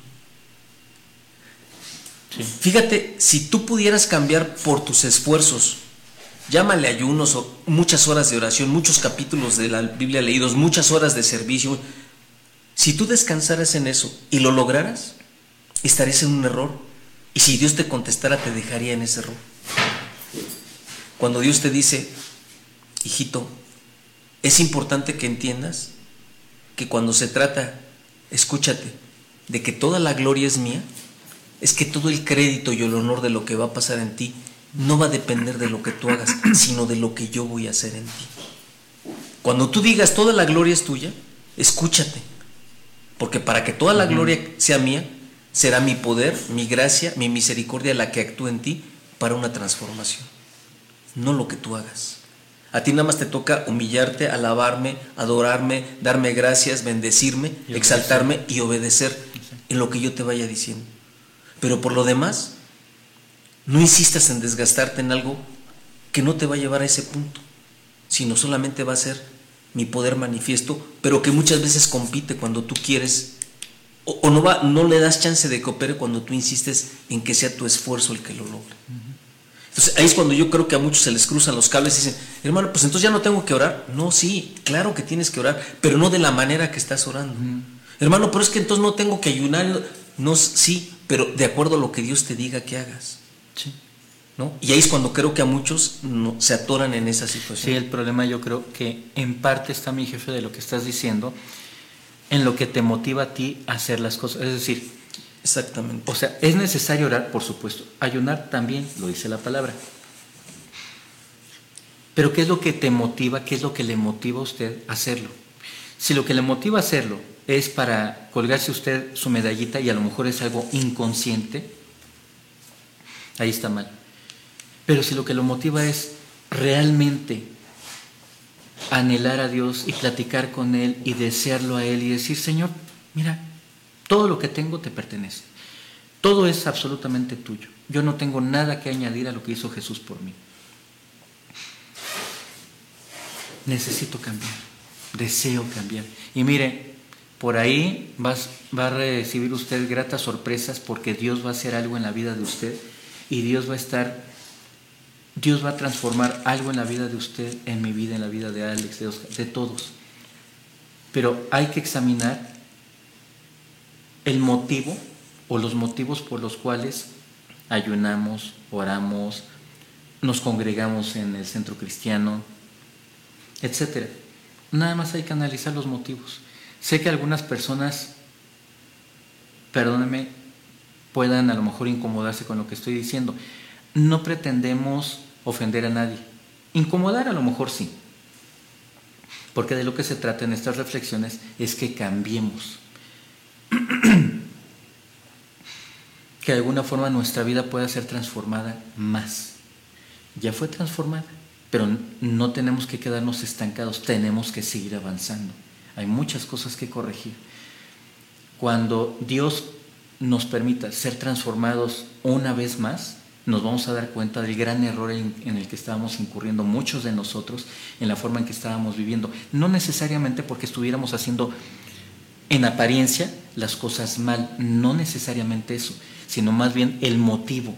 Sí. Fíjate, si tú pudieras cambiar por tus esfuerzos, llámale ayunos o muchas horas de oración, muchos capítulos de la Biblia leídos, muchas horas de servicio, si tú descansaras en eso y lo lograras, estarías en un error, y si Dios te contestara te dejaría en ese error. Cuando Dios te dice, hijito, es importante que entiendas que cuando se trata, escúchate, de que toda la gloria es mía, es que todo el crédito y el honor de lo que va a pasar en ti no va a depender de lo que tú hagas, sino de lo que yo voy a hacer en ti. Cuando tú digas toda la gloria es tuya, escúchate, porque para que toda la gloria sea mía, será mi poder, mi gracia, mi misericordia la que actúe en ti para una transformación, no lo que tú hagas. A ti nada más te toca humillarte, alabarme, adorarme, darme gracias, bendecirme, exaltarme y obedecer en lo que yo te vaya diciendo. Pero por lo demás, no insistas en desgastarte en algo que no te va a llevar a ese punto, sino solamente va a ser mi poder manifiesto, pero que muchas veces compite cuando tú quieres o no le das chance de que opere cuando tú insistes en que sea tu esfuerzo el que lo logre. Entonces ahí es cuando yo creo que a muchos se les cruzan los cables y dicen, hermano, pues entonces ya no tengo que orar. No, sí, claro que tienes que orar, pero no de la manera que estás orando. Hermano, pero es que entonces no tengo que ayunar. No, sí, pero de acuerdo a lo que Dios te diga que hagas. Sí. ¿No? Y ahí es cuando creo que a muchos se atoran en esa situación. Sí, el problema yo creo que en parte está, mi jefe, de lo que estás diciendo, en lo que te motiva a ti a hacer las cosas. Es decir, exactamente. O sea, es necesario orar, por supuesto. Ayunar también, lo dice la palabra. Pero ¿qué es lo que te motiva? ¿Qué es lo que le motiva a usted a hacerlo? Si lo que le motiva a hacerlo es para colgarse usted su medallita y a lo mejor es algo inconsciente, ahí está mal. Pero si lo que lo motiva es realmente anhelar a Dios y platicar con Él y desearlo a Él y decir, Señor, mira, todo lo que tengo te pertenece. Todo es absolutamente tuyo. Yo no tengo nada que añadir a lo que hizo Jesús por mí. Necesito cambiar. Deseo cambiar. Y mire, por ahí va a recibir usted gratas sorpresas porque Dios va a hacer algo en la vida de usted y Dios va a transformar algo en la vida de usted, en mi vida, en la vida de Alex, de Oscar, de todos. Pero hay que examinar el motivo o los motivos por los cuales ayunamos, oramos, nos congregamos en el centro cristiano, etcétera. Nada más hay que analizar los motivos. Sé que algunas personas, perdónenme, puedan a lo mejor incomodarse con lo que estoy diciendo. No pretendemos ofender a nadie. Incomodar a lo mejor sí. Porque de lo que se trata en estas reflexiones es que cambiemos. Que de alguna forma nuestra vida pueda ser transformada más. Ya fue transformada, pero no tenemos que quedarnos estancados, tenemos que seguir avanzando. Hay muchas cosas que corregir. Cuando Dios nos permita ser transformados una vez más, nos vamos a dar cuenta del gran error en el que estábamos incurriendo muchos de nosotros, en la forma en que estábamos viviendo. No necesariamente porque estuviéramos haciendo en apariencia las cosas mal, no necesariamente eso, sino más bien el motivo.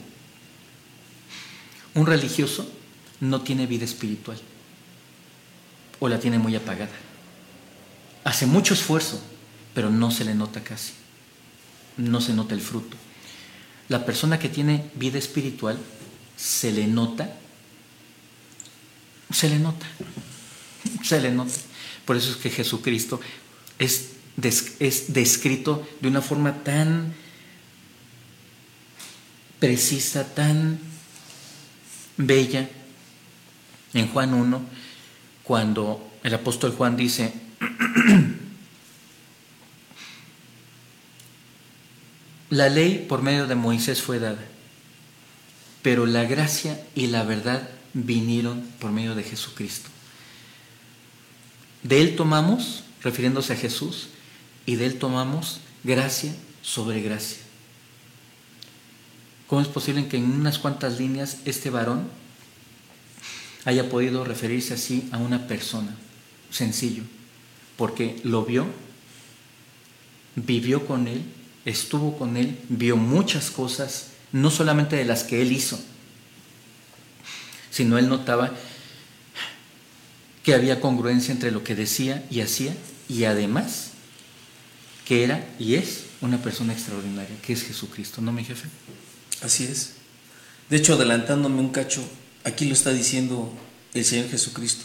Un religioso no tiene vida espiritual o la tiene muy apagada. Hace mucho esfuerzo, pero no se le nota casi. No se nota el fruto. La persona que tiene vida espiritual se le nota. Por eso es que Jesucristo es descrito de una forma tan precisa, tan bella en Juan 1, cuando el apóstol Juan dice: la ley por medio de Moisés fue dada, pero la gracia y la verdad vinieron por medio de Jesucristo. De Él tomamos, refiriéndose a Jesús, y de Él tomamos gracia sobre gracia. ¿Cómo es posible que en unas cuantas líneas este varón haya podido referirse así a una persona? Sencillo, porque lo vio, vivió con Él, estuvo con Él, vio muchas cosas, no solamente de las que Él hizo, sino Él notaba que había congruencia entre lo que decía y hacía, y además que era y es una persona extraordinaria, que es Jesucristo, ¿no, mi jefe? Así es. De hecho, adelantándome un cacho, aquí lo está diciendo el Señor Jesucristo.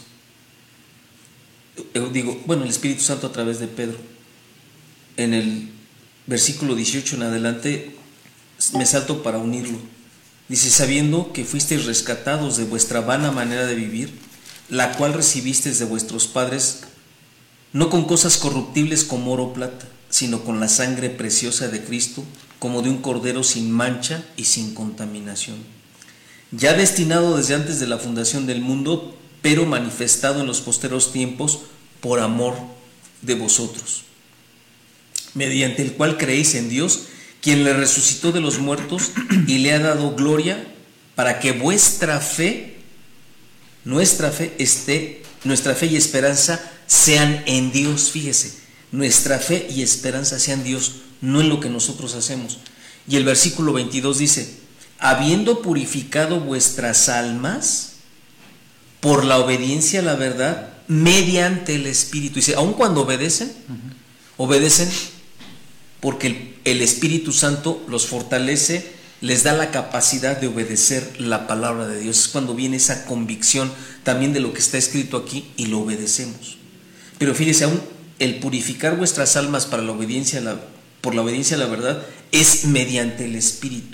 El Espíritu Santo a través de Pedro. En el versículo 18 en adelante, me salto para unirlo. Dice: sabiendo que fuisteis rescatados de vuestra vana manera de vivir, la cual recibisteis de vuestros padres, no con cosas corruptibles como oro o plata, sino con la sangre preciosa de Cristo, como de un cordero sin mancha y sin contaminación, ya destinado desde antes de la fundación del mundo, pero manifestado en los posteros tiempos por amor de vosotros, mediante el cual creéis en Dios, quien le resucitó de los muertos y le ha dado gloria, para que nuestra fe y esperanza sean en Dios. Fíjese, nuestra fe y esperanza sean en Dios, no en lo que nosotros hacemos. Y el versículo 22 dice: habiendo purificado vuestras almas por la obediencia a la verdad mediante el Espíritu. Dice, aun cuando obedecen porque el Espíritu Santo los fortalece, les da la capacidad de obedecer la palabra de Dios. Es cuando viene esa convicción también de lo que está escrito aquí y lo obedecemos. Pero fíjese, aún el purificar vuestras almas para la obediencia por la obediencia a la verdad es mediante el Espíritu.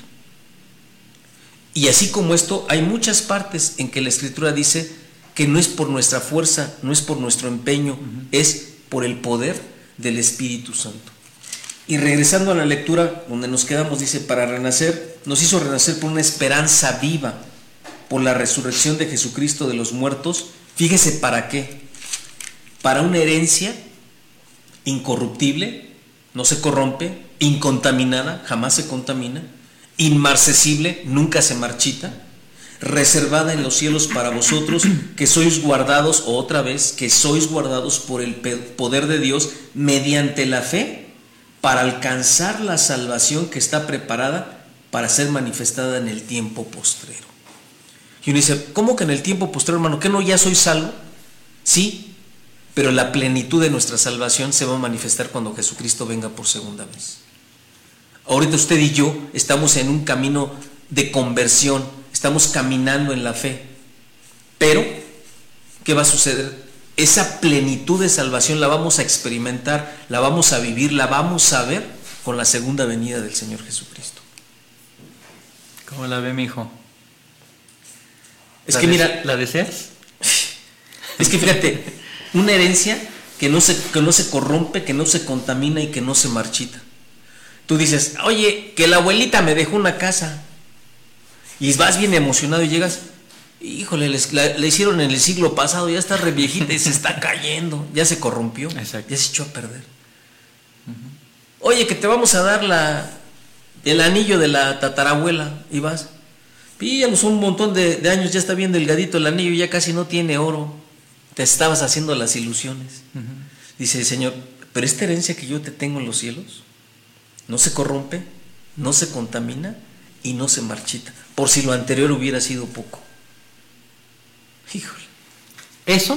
Y así como esto, hay muchas partes en que la Escritura dice que no es por nuestra fuerza, no es por nuestro empeño, es por el poder del Espíritu Santo. Y regresando a la lectura donde nos quedamos, dice, para renacer, nos hizo renacer por una esperanza viva, por la resurrección de Jesucristo de los muertos. Fíjese para qué. Para una herencia incorruptible, no se corrompe, incontaminada, jamás se contamina, inmarcesible, nunca se marchita, reservada en los cielos para vosotros, que sois guardados, o otra vez, que sois guardados por el poder de Dios mediante la fe, para alcanzar la salvación que está preparada para ser manifestada en el tiempo postrero. Y uno dice, ¿cómo que en el tiempo postrero, hermano? ¿Que no ya soy salvo? Sí, pero la plenitud de nuestra salvación se va a manifestar cuando Jesucristo venga por segunda vez. Ahorita usted y yo estamos en un camino de conversión, estamos caminando en la fe, pero ¿qué va a suceder? Esa plenitud de salvación la vamos a experimentar, la vamos a vivir, la vamos a ver con la segunda venida del Señor Jesucristo. ¿Cómo la ve, mi hijo? Es que mira, ¿la deseas? es que fíjate, una herencia que no se corrompe, que no se contamina y que no se marchita. Tú dices, oye, que la abuelita me dejó una casa, y vas bien emocionado y llegas, híjole, le hicieron en el siglo pasado, ya está re viejita y se está cayendo, ya se corrompió. Exacto. Ya se echó a perder. Oye, que te vamos a dar el anillo de la tatarabuela, y vas, y ya un montón de años, ya está bien delgadito el anillo, ya casi no tiene oro, te estabas haciendo las ilusiones. Dice el Señor, pero esta herencia que yo te tengo en los cielos no se corrompe, no se contamina y no se marchita, por si lo anterior hubiera sido poco. Híjole. ¿Eso?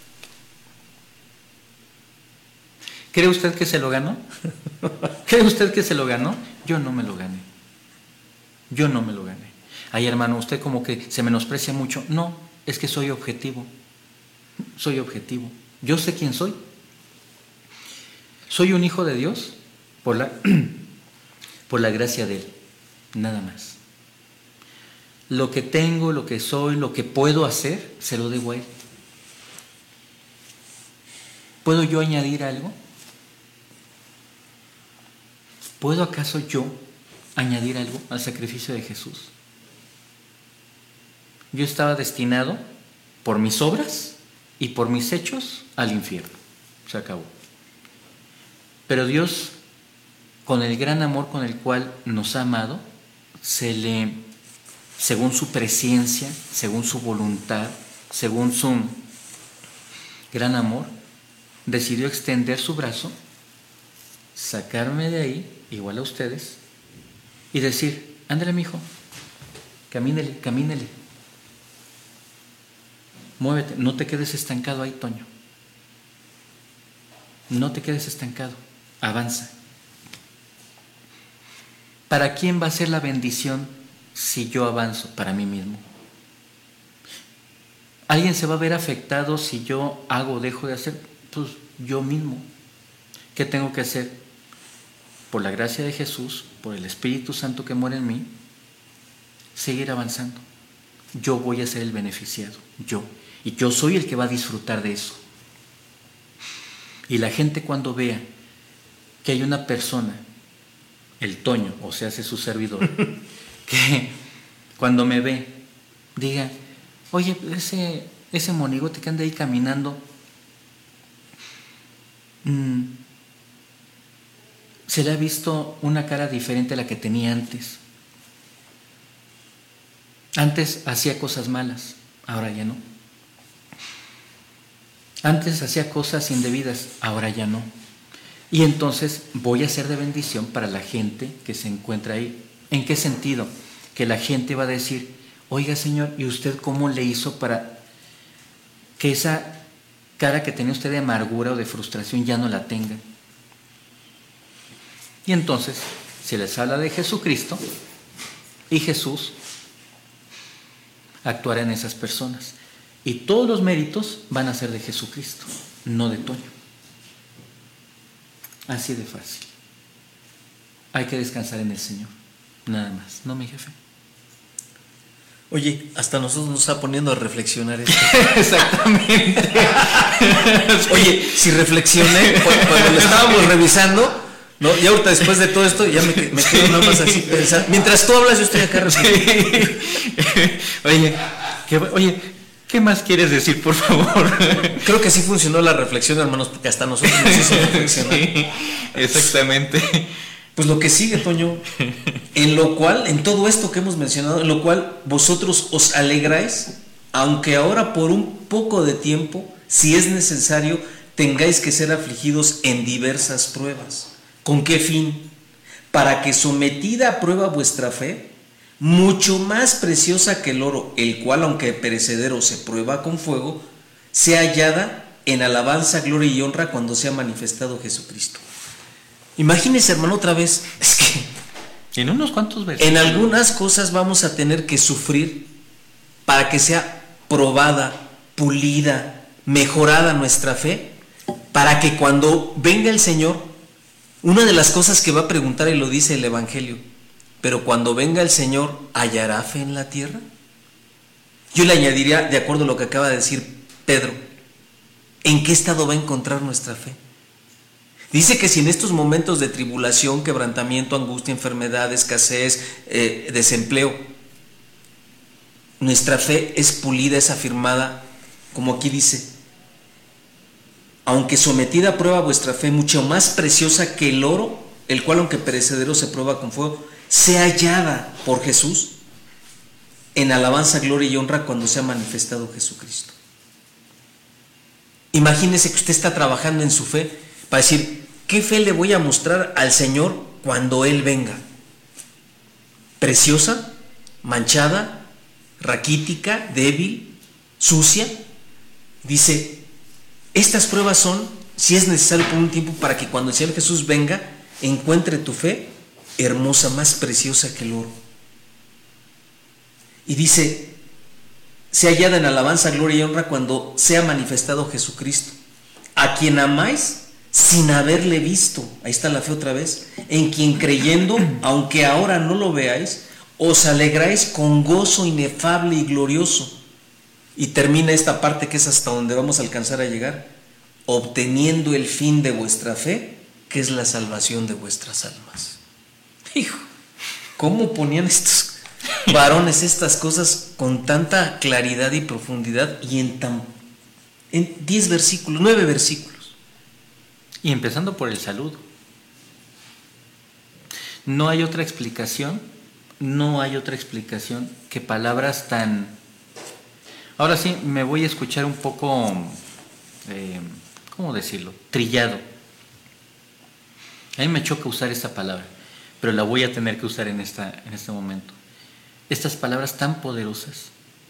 ¿Cree usted que se lo ganó? ¿Cree usted que se lo ganó? Yo no me lo gané. Yo no me lo gané. Ay, hermano, usted como que se menosprecia mucho. No, es que soy objetivo. Soy objetivo. Yo sé quién soy. Soy un hijo de Dios por la gracia de Él. Nada más. Lo que tengo, lo que soy, lo que puedo hacer, se lo debo a Él. ¿Puedo yo añadir algo? ¿Puedo acaso yo añadir algo al sacrificio de Jesús? Yo estaba destinado por mis obras y por mis hechos al infierno. Se acabó. Pero Dios, con el gran amor con el cual nos ha amado, según su presencia, según su voluntad, según su gran amor, decidió extender su brazo, sacarme de ahí, igual a ustedes, y decir, ándale, mijo, camínele, camínele. Muévete, no te quedes estancado ahí, Toño. No te quedes estancado, avanza. ¿Para quién va a ser la bendición si yo avanzo? Para mí mismo. ¿Alguien se va a ver afectado si yo hago o dejo de hacer? Pues yo mismo. ¿Qué tengo que hacer? Por la gracia de Jesús, por el Espíritu Santo que mora en mí, seguir avanzando. Yo voy a ser el beneficiado, yo. Y yo soy el que va a disfrutar de eso. Y la gente, cuando vea que hay una persona, el Toño, o sea, su servidor, que cuando me ve, diga, oye, ese monigote que anda ahí caminando, se le ha visto una cara diferente a la que tenía antes. Antes hacía cosas malas, ahora ya no. Antes hacía cosas indebidas, ahora ya no. Y entonces voy a ser de bendición para la gente que se encuentra ahí. ¿En qué sentido? Que la gente va a decir, oiga, Señor, ¿y usted cómo le hizo para que esa cara que tenía usted de amargura o de frustración ya no la tenga? Y entonces se les habla de Jesucristo y Jesús actuará en esas personas. Y todos los méritos van a ser de Jesucristo, no de Toño. Así de fácil. Hay que descansar en el Señor, nada más, ¿no, mi jefe? Oye, hasta nosotros nos está poniendo a reflexionar esto. Exactamente. Oye, si reflexioné cuando lo estábamos revisando, ¿no? Y ahorita después de todo esto ya me quedo nada más así pensando. Mientras tú hablas yo estoy acá reflexionando. Oye, ¿qué más quieres decir, por favor? Creo que sí funcionó la reflexión, hermanos, porque hasta nosotros nos hizo reflexionar. Sí, exactamente. Pues lo que sigue, Toño, en lo cual, en todo esto que hemos mencionado, en lo cual vosotros os alegráis, aunque ahora por un poco de tiempo, si es necesario, tengáis que ser afligidos en diversas pruebas. ¿Con qué fin? Para que sometida a prueba vuestra fe, mucho más preciosa que el oro, el cual aunque perecedero se prueba con fuego, sea hallada en alabanza, gloria y honra cuando sea manifestado Jesucristo. Imagínese, hermano, otra vez, es que en unos cuantos versículos, en algunas cosas vamos a tener que sufrir para que sea probada, pulida, mejorada nuestra fe, para que cuando venga el Señor, una de las cosas que va a preguntar, y lo dice el Evangelio, pero cuando venga el Señor, ¿hallará fe en la tierra? Yo le añadiría, de acuerdo a lo que acaba de decir Pedro, ¿en qué estado va a encontrar nuestra fe? Dice que si en estos momentos de tribulación, quebrantamiento, angustia, enfermedad, escasez, desempleo, nuestra fe es pulida, es afirmada, como aquí dice, aunque sometida a prueba vuestra fe, mucho más preciosa que el oro, el cual aunque perecedero se prueba con fuego, sea hallada por Jesús en alabanza, gloria y honra cuando sea manifestado Jesucristo. Imagínese que usted está trabajando en su fe para decir, ¿qué fe le voy a mostrar al Señor cuando Él venga? ¿Preciosa? ¿Manchada? ¿Raquítica? ¿Débil? ¿Sucia? Dice, estas pruebas son, si es necesario por un tiempo, para que cuando el Señor Jesús venga, encuentre tu fe hermosa, más preciosa que el oro. Y dice, sea hallada en alabanza, gloria y honra cuando sea manifestado Jesucristo, a quien amáis sin haberle visto. Ahí está la fe otra vez. En quien creyendo, aunque ahora no lo veáis, os alegráis con gozo inefable y glorioso. Y termina esta parte que es hasta donde vamos a alcanzar a llegar, obteniendo el fin de vuestra fe, que es la salvación de vuestras almas. Hijo, ¿cómo ponían estos varones estas cosas con tanta claridad y profundidad y en 10 versículos, 9 versículos? Y empezando por el saludo. No hay otra explicación que palabras tan... Ahora sí, me voy a escuchar un poco, ¿cómo decirlo? Trillado. A mí me choca usar esta palabra, pero la voy a tener que usar en este momento. Estas palabras tan poderosas,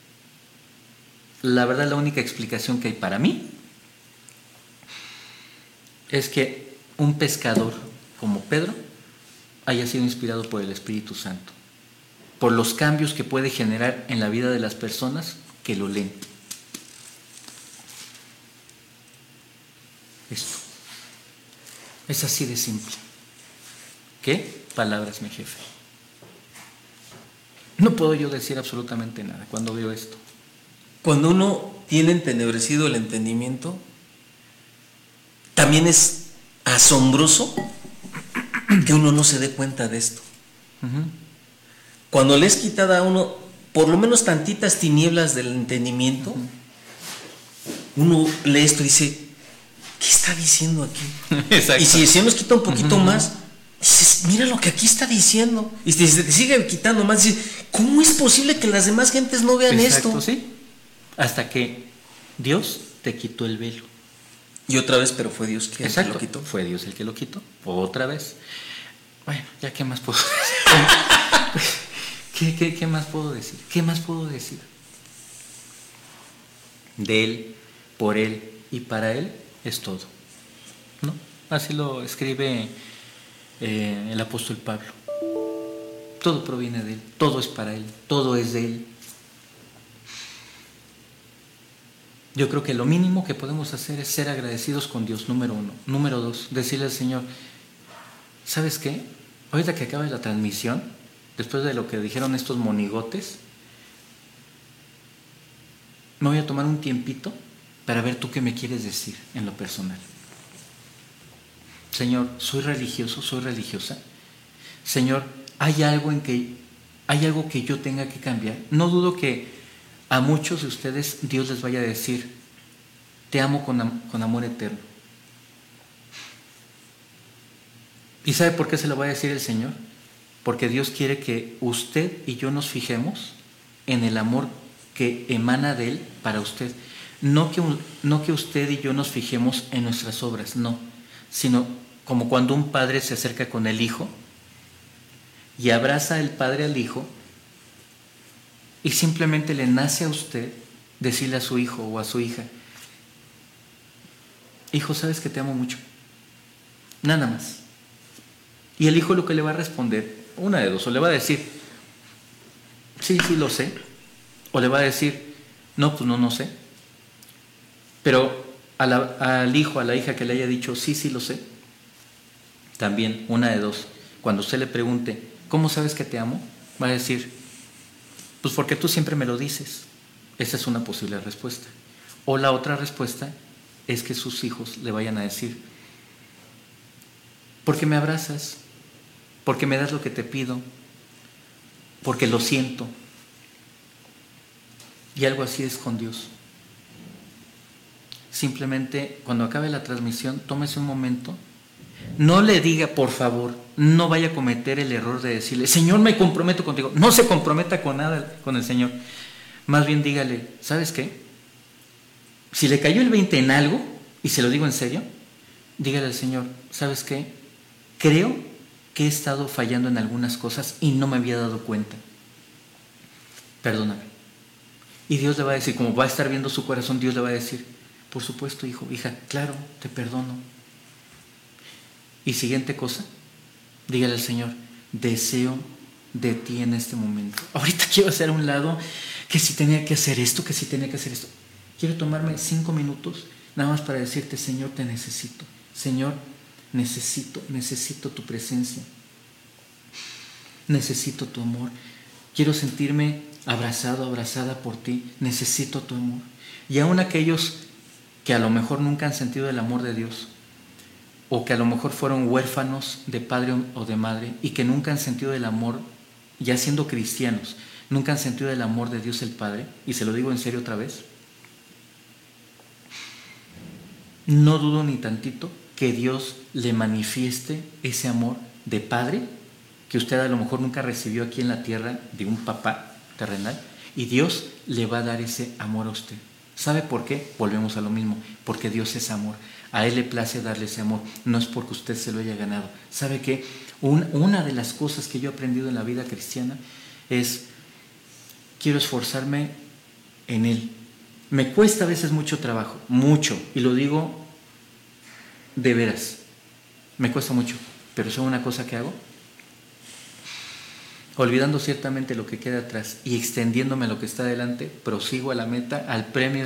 la verdad la única explicación que hay para mí es que un pescador como Pedro haya sido inspirado por el Espíritu Santo, por los cambios que puede generar en la vida de las personas que lo leen. Esto es así de simple. ¿Qué palabras, mi jefe? No puedo yo decir absolutamente nada cuando veo esto. Cuando uno tiene entenebrecido el entendimiento, también es asombroso que uno no se dé cuenta de esto. Cuando le es quitada a uno por lo menos tantitas tinieblas del entendimiento, uno lee esto y dice, ¿qué está diciendo aquí? Exacto. Y si el Señor nos quita un poquito más, dices, mira lo que aquí está diciendo. Y si te sigue quitando más, dices, ¿cómo es posible que las demás gentes no vean Exacto, esto? sí. Hasta que Dios te quitó el velo. Y otra vez, pero fue Dios quien Exacto. lo quitó. Fue Dios el que lo quitó. Otra vez. Bueno, ya qué más puedo decir. ¿Qué más puedo decir? ¿Qué más puedo decir? De Él, por Él y para Él es todo. ¿No? Así lo escribe el apóstol Pablo. Todo proviene de Él, todo es para Él, todo es de Él. Yo creo que lo mínimo que podemos hacer es ser agradecidos con Dios, número 1. Número 2, decirle al Señor, ¿sabes qué? Ahorita que acabe la transmisión, después de lo que dijeron estos monigotes, me voy a tomar un tiempito para ver tú qué me quieres decir en lo personal. Señor, soy religioso, soy religiosa. Señor, ¿hay algo que yo tenga que cambiar? No dudo que a muchos de ustedes Dios les vaya a decir, te amo con amor eterno. ¿Y sabe por qué se lo va a decir el Señor? Porque Dios quiere que usted y yo nos fijemos en el amor que emana de Él para usted. No que usted y yo nos fijemos en nuestras obras, no, sino como cuando un padre se acerca con el hijo y abraza el padre al hijo y simplemente le nace a usted decirle a su hijo o a su hija, hijo, sabes que te amo mucho, nada más. Y el hijo lo que le va a responder, una de dos, o le va a decir, sí, lo sé, o le va a decir, no, pues no sé. Pero al hijo, a la hija que le haya dicho, sí lo sé, también una de dos, cuando usted le pregunte, ¿cómo sabes que te amo? Va a decir, pues porque tú siempre me lo dices. Esa es una posible respuesta. O la otra respuesta es que sus hijos le vayan a decir, porque me abrazas, porque me das lo que te pido, porque lo siento. Y algo así es con Dios. Simplemente cuando acabe la transmisión, tómese un momento. No le diga, por favor, no vaya a cometer el error de decirle, Señor, me comprometo contigo. No se comprometa con nada con el Señor. Más bien dígale, ¿sabes qué? Si le cayó el 20 en algo, y se lo digo en serio, dígale al Señor, ¿sabes qué? Creo que he estado fallando en algunas cosas y no me había dado cuenta. Perdóname. Y Dios le va a decir, como va a estar viendo su corazón, Dios le va a decir, por supuesto, hijo, hija, claro, te perdono. Y siguiente cosa, dígale al Señor, deseo de ti en este momento. Ahorita quiero hacer a un lado que si tenía que hacer esto, que si tenía que hacer esto. Quiero tomarme 5 minutos nada más para decirte, Señor, te necesito. Señor, necesito tu presencia. Necesito tu amor. Quiero sentirme abrazado, abrazada por ti. Necesito tu amor. Y aún aquellos que a lo mejor nunca han sentido el amor de Dios, o que a lo mejor fueron huérfanos de padre o de madre y que nunca han sentido el amor, ya siendo cristianos, nunca han sentido el amor de Dios el Padre, y se lo digo en serio otra vez, no dudo ni tantito que Dios le manifieste ese amor de Padre que usted a lo mejor nunca recibió aquí en la tierra de un papá terrenal, y Dios le va a dar ese amor a usted. ¿Sabe por qué? Volvemos a lo mismo, porque Dios es amor. A Él le place darle ese amor, no es porque usted se lo haya ganado. ¿Sabe qué? Una de las cosas que yo he aprendido en la vida cristiana es, quiero esforzarme en Él. Me cuesta a veces mucho trabajo, mucho, y lo digo de veras, me cuesta mucho, pero ¿sabe una cosa que hago? Olvidando ciertamente lo que queda atrás y extendiéndome a lo que está adelante, prosigo a la meta, al premio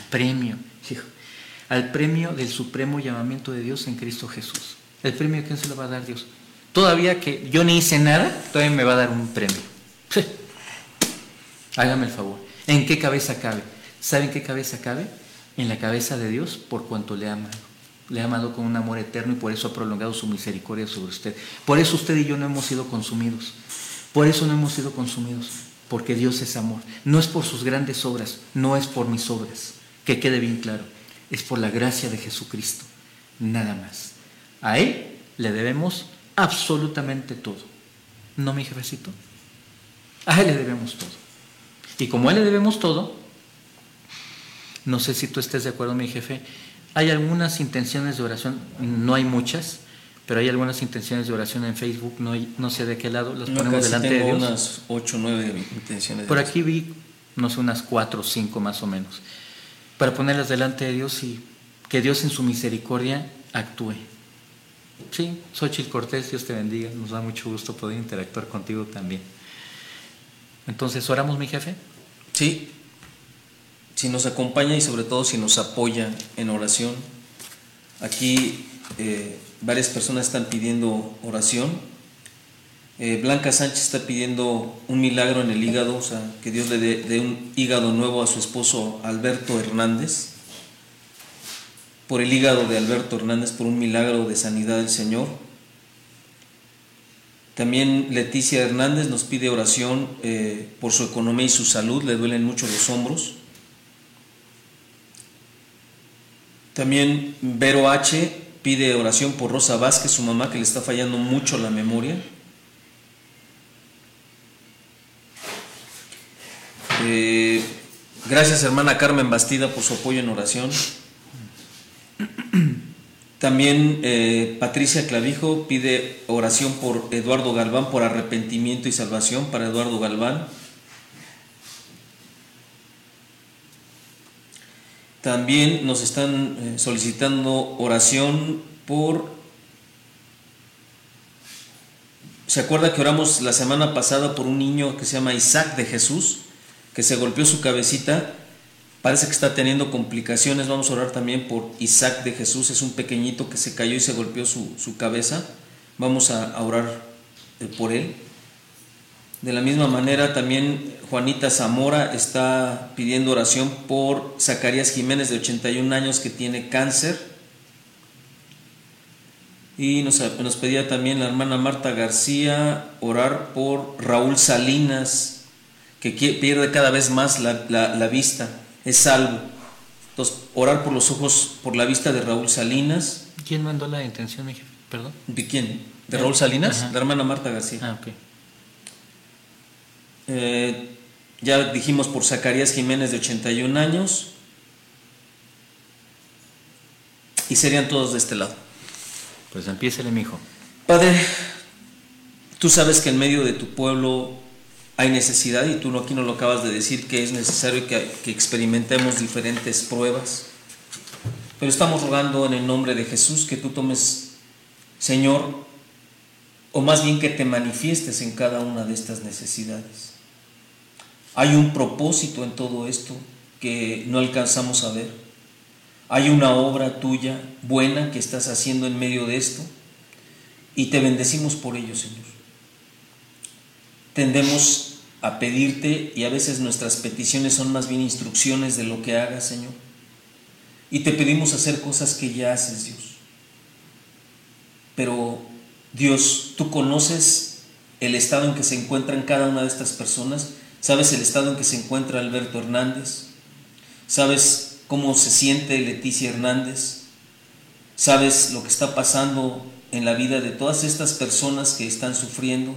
del supremo llamamiento de Dios en Cristo Jesús. ¿El premio quién se lo va a dar Dios? Todavía que yo ni hice nada, todavía me va a dar un premio. Hágame el favor. ¿En qué cabeza cabe? ¿Saben qué cabeza cabe? En la cabeza de Dios, por cuanto le ha amado. Le ha amado con un amor eterno y por eso ha prolongado su misericordia sobre usted. Por eso usted y yo no hemos sido consumidos. Por eso no hemos sido consumidos, porque Dios es amor. No es por sus grandes obras, no es por mis obras, que quede bien claro. Es por la gracia de Jesucristo, nada más. A Él le debemos absolutamente todo. ¿No, mi jefecito? A Él le debemos todo. Y como a Él le debemos todo, no sé si tú estés de acuerdo, mi jefe, hay algunas intenciones de oración, no hay muchas, pero hay algunas intenciones de oración en Facebook, no sé de qué lado, las ponemos delante de Dios. Unas 8 o 9 intenciones. Por aquí vi, no sé, unas 4 o 5 más o menos, para ponerlas delante de Dios y que Dios en su misericordia actúe. Sí, Xochitl Cortés, Dios te bendiga. Nos da mucho gusto poder interactuar contigo también. Entonces, ¿oramos, mi jefe? Sí, si nos acompaña y sobre todo si nos apoya en oración. Aquí varias personas están pidiendo oración. Blanca Sánchez está pidiendo un milagro en el hígado, o sea, que Dios le dé un hígado nuevo a su esposo Alberto Hernández. Por el hígado de Alberto Hernández, por un milagro de sanidad del Señor. También Leticia Hernández nos pide oración por su economía y su salud, le duelen mucho los hombros. También Vero H. pide oración por Rosa Vázquez, su mamá, que le está fallando mucho la memoria. Gracias, hermana Carmen Bastida, por su apoyo en oración. También Patricia Clavijo pide oración por Eduardo Galván, por arrepentimiento y salvación para Eduardo Galván. También nos están solicitando oración por... ¿Se acuerda que oramos la semana pasada por un niño que se llama Isaac de Jesús, que se golpeó su cabecita? Parece que está teniendo complicaciones. Vamos a orar también por Isaac de Jesús. Es un pequeñito que se cayó y se golpeó su cabeza. Vamos a orar por él. De la misma manera, también Juanita Zamora está pidiendo oración por Zacarías Jiménez, de 81 años, que tiene cáncer. Y nos pedía también la hermana Marta García orar por Raúl Salinas, que pierde cada vez más la vista. Es salvo. Entonces, orar por los ojos, por la vista de Raúl Salinas. ¿Quién mandó la intención, mi jefe? ¿Perdón? ¿De quién? ¿De Raúl Salinas? Ajá. La hermana Marta García. Ah, ok. Ya dijimos por Zacarías Jiménez, de 81 años. Y serían todos de este lado. Pues empiécele, mi hijo. Padre, tú sabes que en medio de tu pueblo hay necesidad, y tú aquí nos lo acabas de decir, que es necesario que experimentemos diferentes pruebas. Pero estamos rogando en el nombre de Jesús que tú tomes, Señor, o más bien que te manifiestes en cada una de estas necesidades. Hay un propósito en todo esto que no alcanzamos a ver. Hay una obra tuya buena que estás haciendo en medio de esto, y te bendecimos por ello, Señor. Tendemos a pedirte, y a veces nuestras peticiones son más bien instrucciones de lo que hagas, Señor. Y te pedimos hacer cosas que ya haces, Dios. Pero, Dios, tú conoces el estado en que se encuentran cada una de estas personas. Sabes el estado en que se encuentra Alberto Hernández. Sabes cómo se siente Leticia Hernández. Sabes lo que está pasando en la vida de todas estas personas que están sufriendo,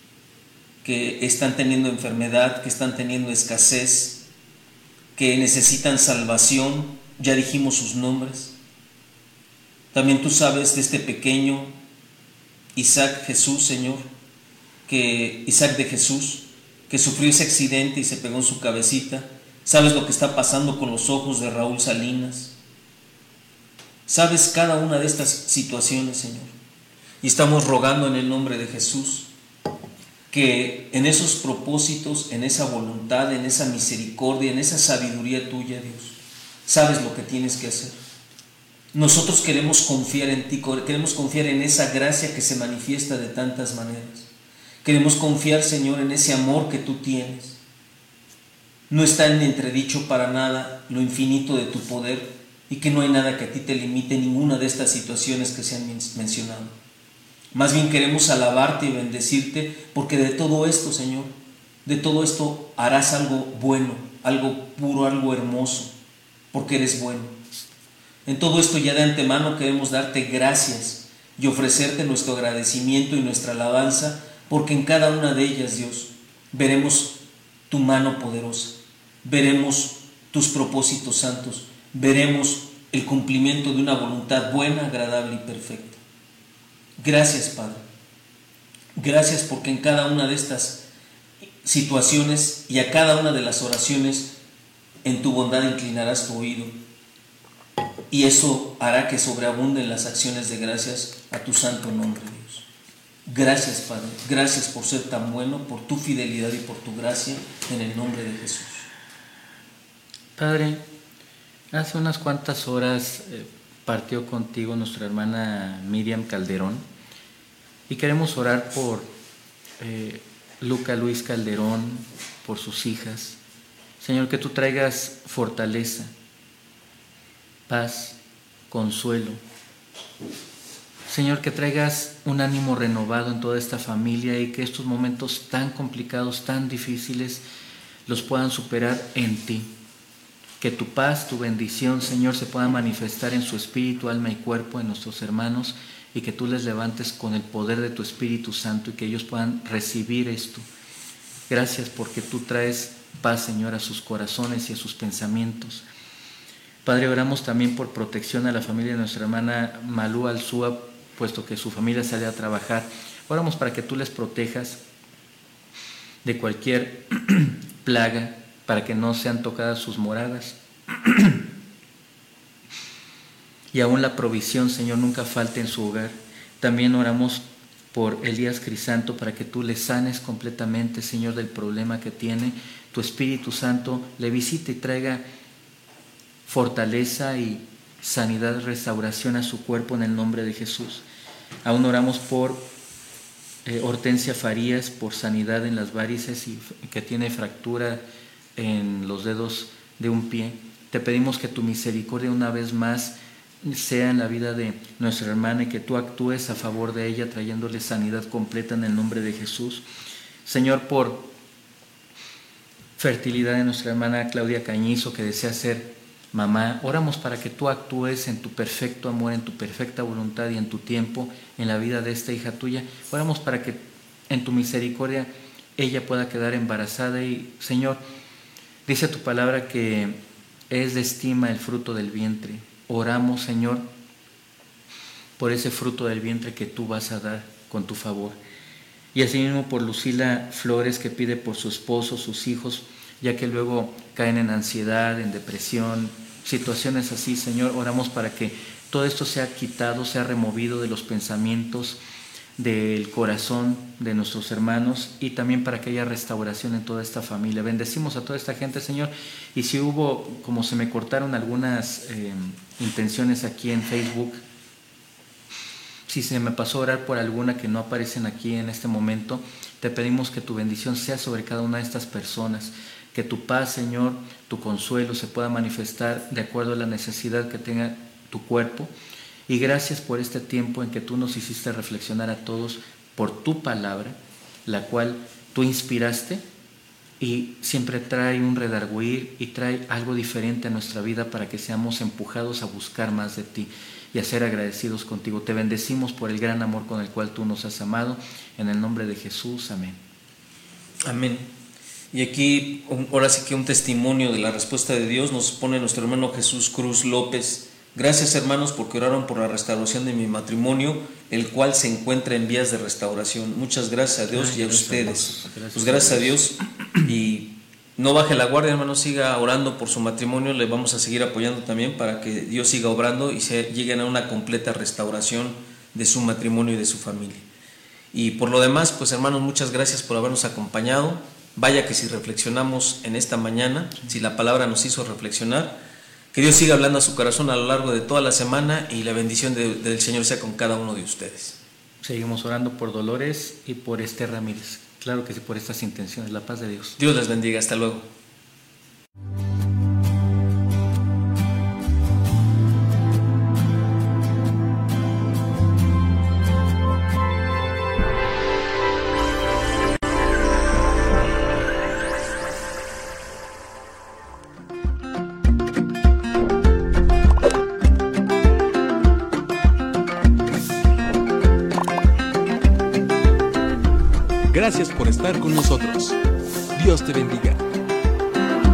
que están teniendo enfermedad, que están teniendo escasez, que necesitan salvación. Ya dijimos sus nombres. También tú sabes de este pequeño Isaac Jesús, Señor, Isaac de Jesús, que sufrió ese accidente y se pegó en su cabecita. Sabes lo que está pasando con los ojos de Raúl Salinas. Sabes cada una de estas situaciones, Señor. Y estamos rogando en el nombre de Jesús que en esos propósitos, en esa voluntad, en esa misericordia, en esa sabiduría tuya, Dios, sabes lo que tienes que hacer. Nosotros queremos confiar en ti, queremos confiar en esa gracia que se manifiesta de tantas maneras. Queremos confiar, Señor, en ese amor que tú tienes. No está en entredicho para nada lo infinito de tu poder, y que no hay nada que a ti te limite en ninguna de estas situaciones que se han mencionado. Más bien queremos alabarte y bendecirte, porque de todo esto, Señor, de todo esto harás algo bueno, algo puro, algo hermoso, porque eres bueno. En todo esto ya de antemano queremos darte gracias y ofrecerte nuestro agradecimiento y nuestra alabanza, porque en cada una de ellas, Dios, veremos tu mano poderosa, veremos tus propósitos santos, veremos el cumplimiento de una voluntad buena, agradable y perfecta. Gracias, Padre. Gracias porque en cada una de estas situaciones y a cada una de las oraciones, en tu bondad inclinarás tu oído, y eso hará que sobreabunden las acciones de gracias a tu santo nombre, Dios. Gracias, Padre, gracias por ser tan bueno, por tu fidelidad y por tu gracia, en el nombre de Jesús. Padre, hace unas cuantas horas partió contigo nuestra hermana Miriam Calderón y queremos orar por Luca Luis Calderón, por sus hijas. Señor, que tú traigas fortaleza, paz, consuelo. Señor, que traigas un ánimo renovado en toda esta familia y que estos momentos tan complicados, tan difíciles, los puedan superar en ti. Que tu paz, tu bendición, Señor, se pueda manifestar en su espíritu, alma y cuerpo, en nuestros hermanos, y que tú les levantes con el poder de tu Espíritu Santo y que ellos puedan recibir esto. Gracias porque tú traes paz, Señor, a sus corazones y a sus pensamientos. Padre, oramos también por protección a la familia de nuestra hermana Malú Alzúa, puesto que su familia sale a trabajar. Oramos para que tú les protejas de cualquier plaga, para que no sean tocadas sus moradas. Y aún la provisión, Señor, nunca falte en su hogar. También oramos por Elías Crisanto para que tú le sanes completamente, Señor, del problema que tiene. Tu Espíritu Santo le visite y traiga fortaleza y sanidad, restauración a su cuerpo en el nombre de Jesús. Aún oramos por Hortensia Farías, por sanidad en las varices y que tiene fractura en los dedos de un pie. Te pedimos que tu misericordia una vez más sea en la vida de nuestra hermana y que tú actúes a favor de ella, trayéndole sanidad completa en el nombre de Jesús. Señor, por fertilidad de nuestra hermana Claudia Cañizo, que desea ser mamá, oramos para que tú actúes en tu perfecto amor, en tu perfecta voluntad y en tu tiempo en la vida de esta hija tuya. Oramos para que en tu misericordia ella pueda quedar embarazada y, Señor, dice tu palabra que es de estima el fruto del vientre. Oramos, Señor, por ese fruto del vientre que tú vas a dar con tu favor. Y asimismo por Lucila Flores, que pide por su esposo, sus hijos, ya que luego caen en ansiedad, en depresión, situaciones así, Señor. Oramos para que todo esto sea quitado, sea removido de los pensamientos, del corazón de nuestros hermanos, y también para que haya restauración en toda esta familia. Bendecimos a toda esta gente, Señor, y si hubo, como se me cortaron algunas intenciones aquí en Facebook, si se me pasó a orar por alguna que no aparecen aquí en este momento, te pedimos que tu bendición sea sobre cada una de estas personas, que tu paz, Señor, tu consuelo se pueda manifestar de acuerdo a la necesidad que tenga tu cuerpo. Y gracias por este tiempo en que tú nos hiciste reflexionar a todos por tu palabra, la cual tú inspiraste y siempre trae un redarguir y trae algo diferente a nuestra vida para que seamos empujados a buscar más de ti y a ser agradecidos contigo. Te bendecimos por el gran amor con el cual tú nos has amado. En el nombre de Jesús, amén. Amén. Y aquí, ahora sí que un testimonio de la respuesta de Dios nos pone nuestro hermano Jesús Cruz López. Gracias, hermanos, porque oraron por la restauración de mi matrimonio, el cual se encuentra en vías de restauración. Muchas gracias a Dios y a ustedes. Pues gracias a Dios, y no baje la guardia, hermanos, siga orando por su matrimonio. Le vamos a seguir apoyando también para que Dios siga obrando y lleguen a una completa restauración de su matrimonio y de su familia. Y por lo demás, pues hermanos, muchas gracias por habernos acompañado. Vaya que si reflexionamos en esta mañana, si la palabra nos hizo reflexionar, que Dios siga hablando a su corazón a lo largo de toda la semana y la bendición del Señor sea con cada uno de ustedes. Seguimos orando por Dolores y por Esther Ramírez. Claro que sí, por estas intenciones. La paz de Dios. Dios les bendiga. Hasta luego. Gracias por estar con nosotros. Dios te bendiga.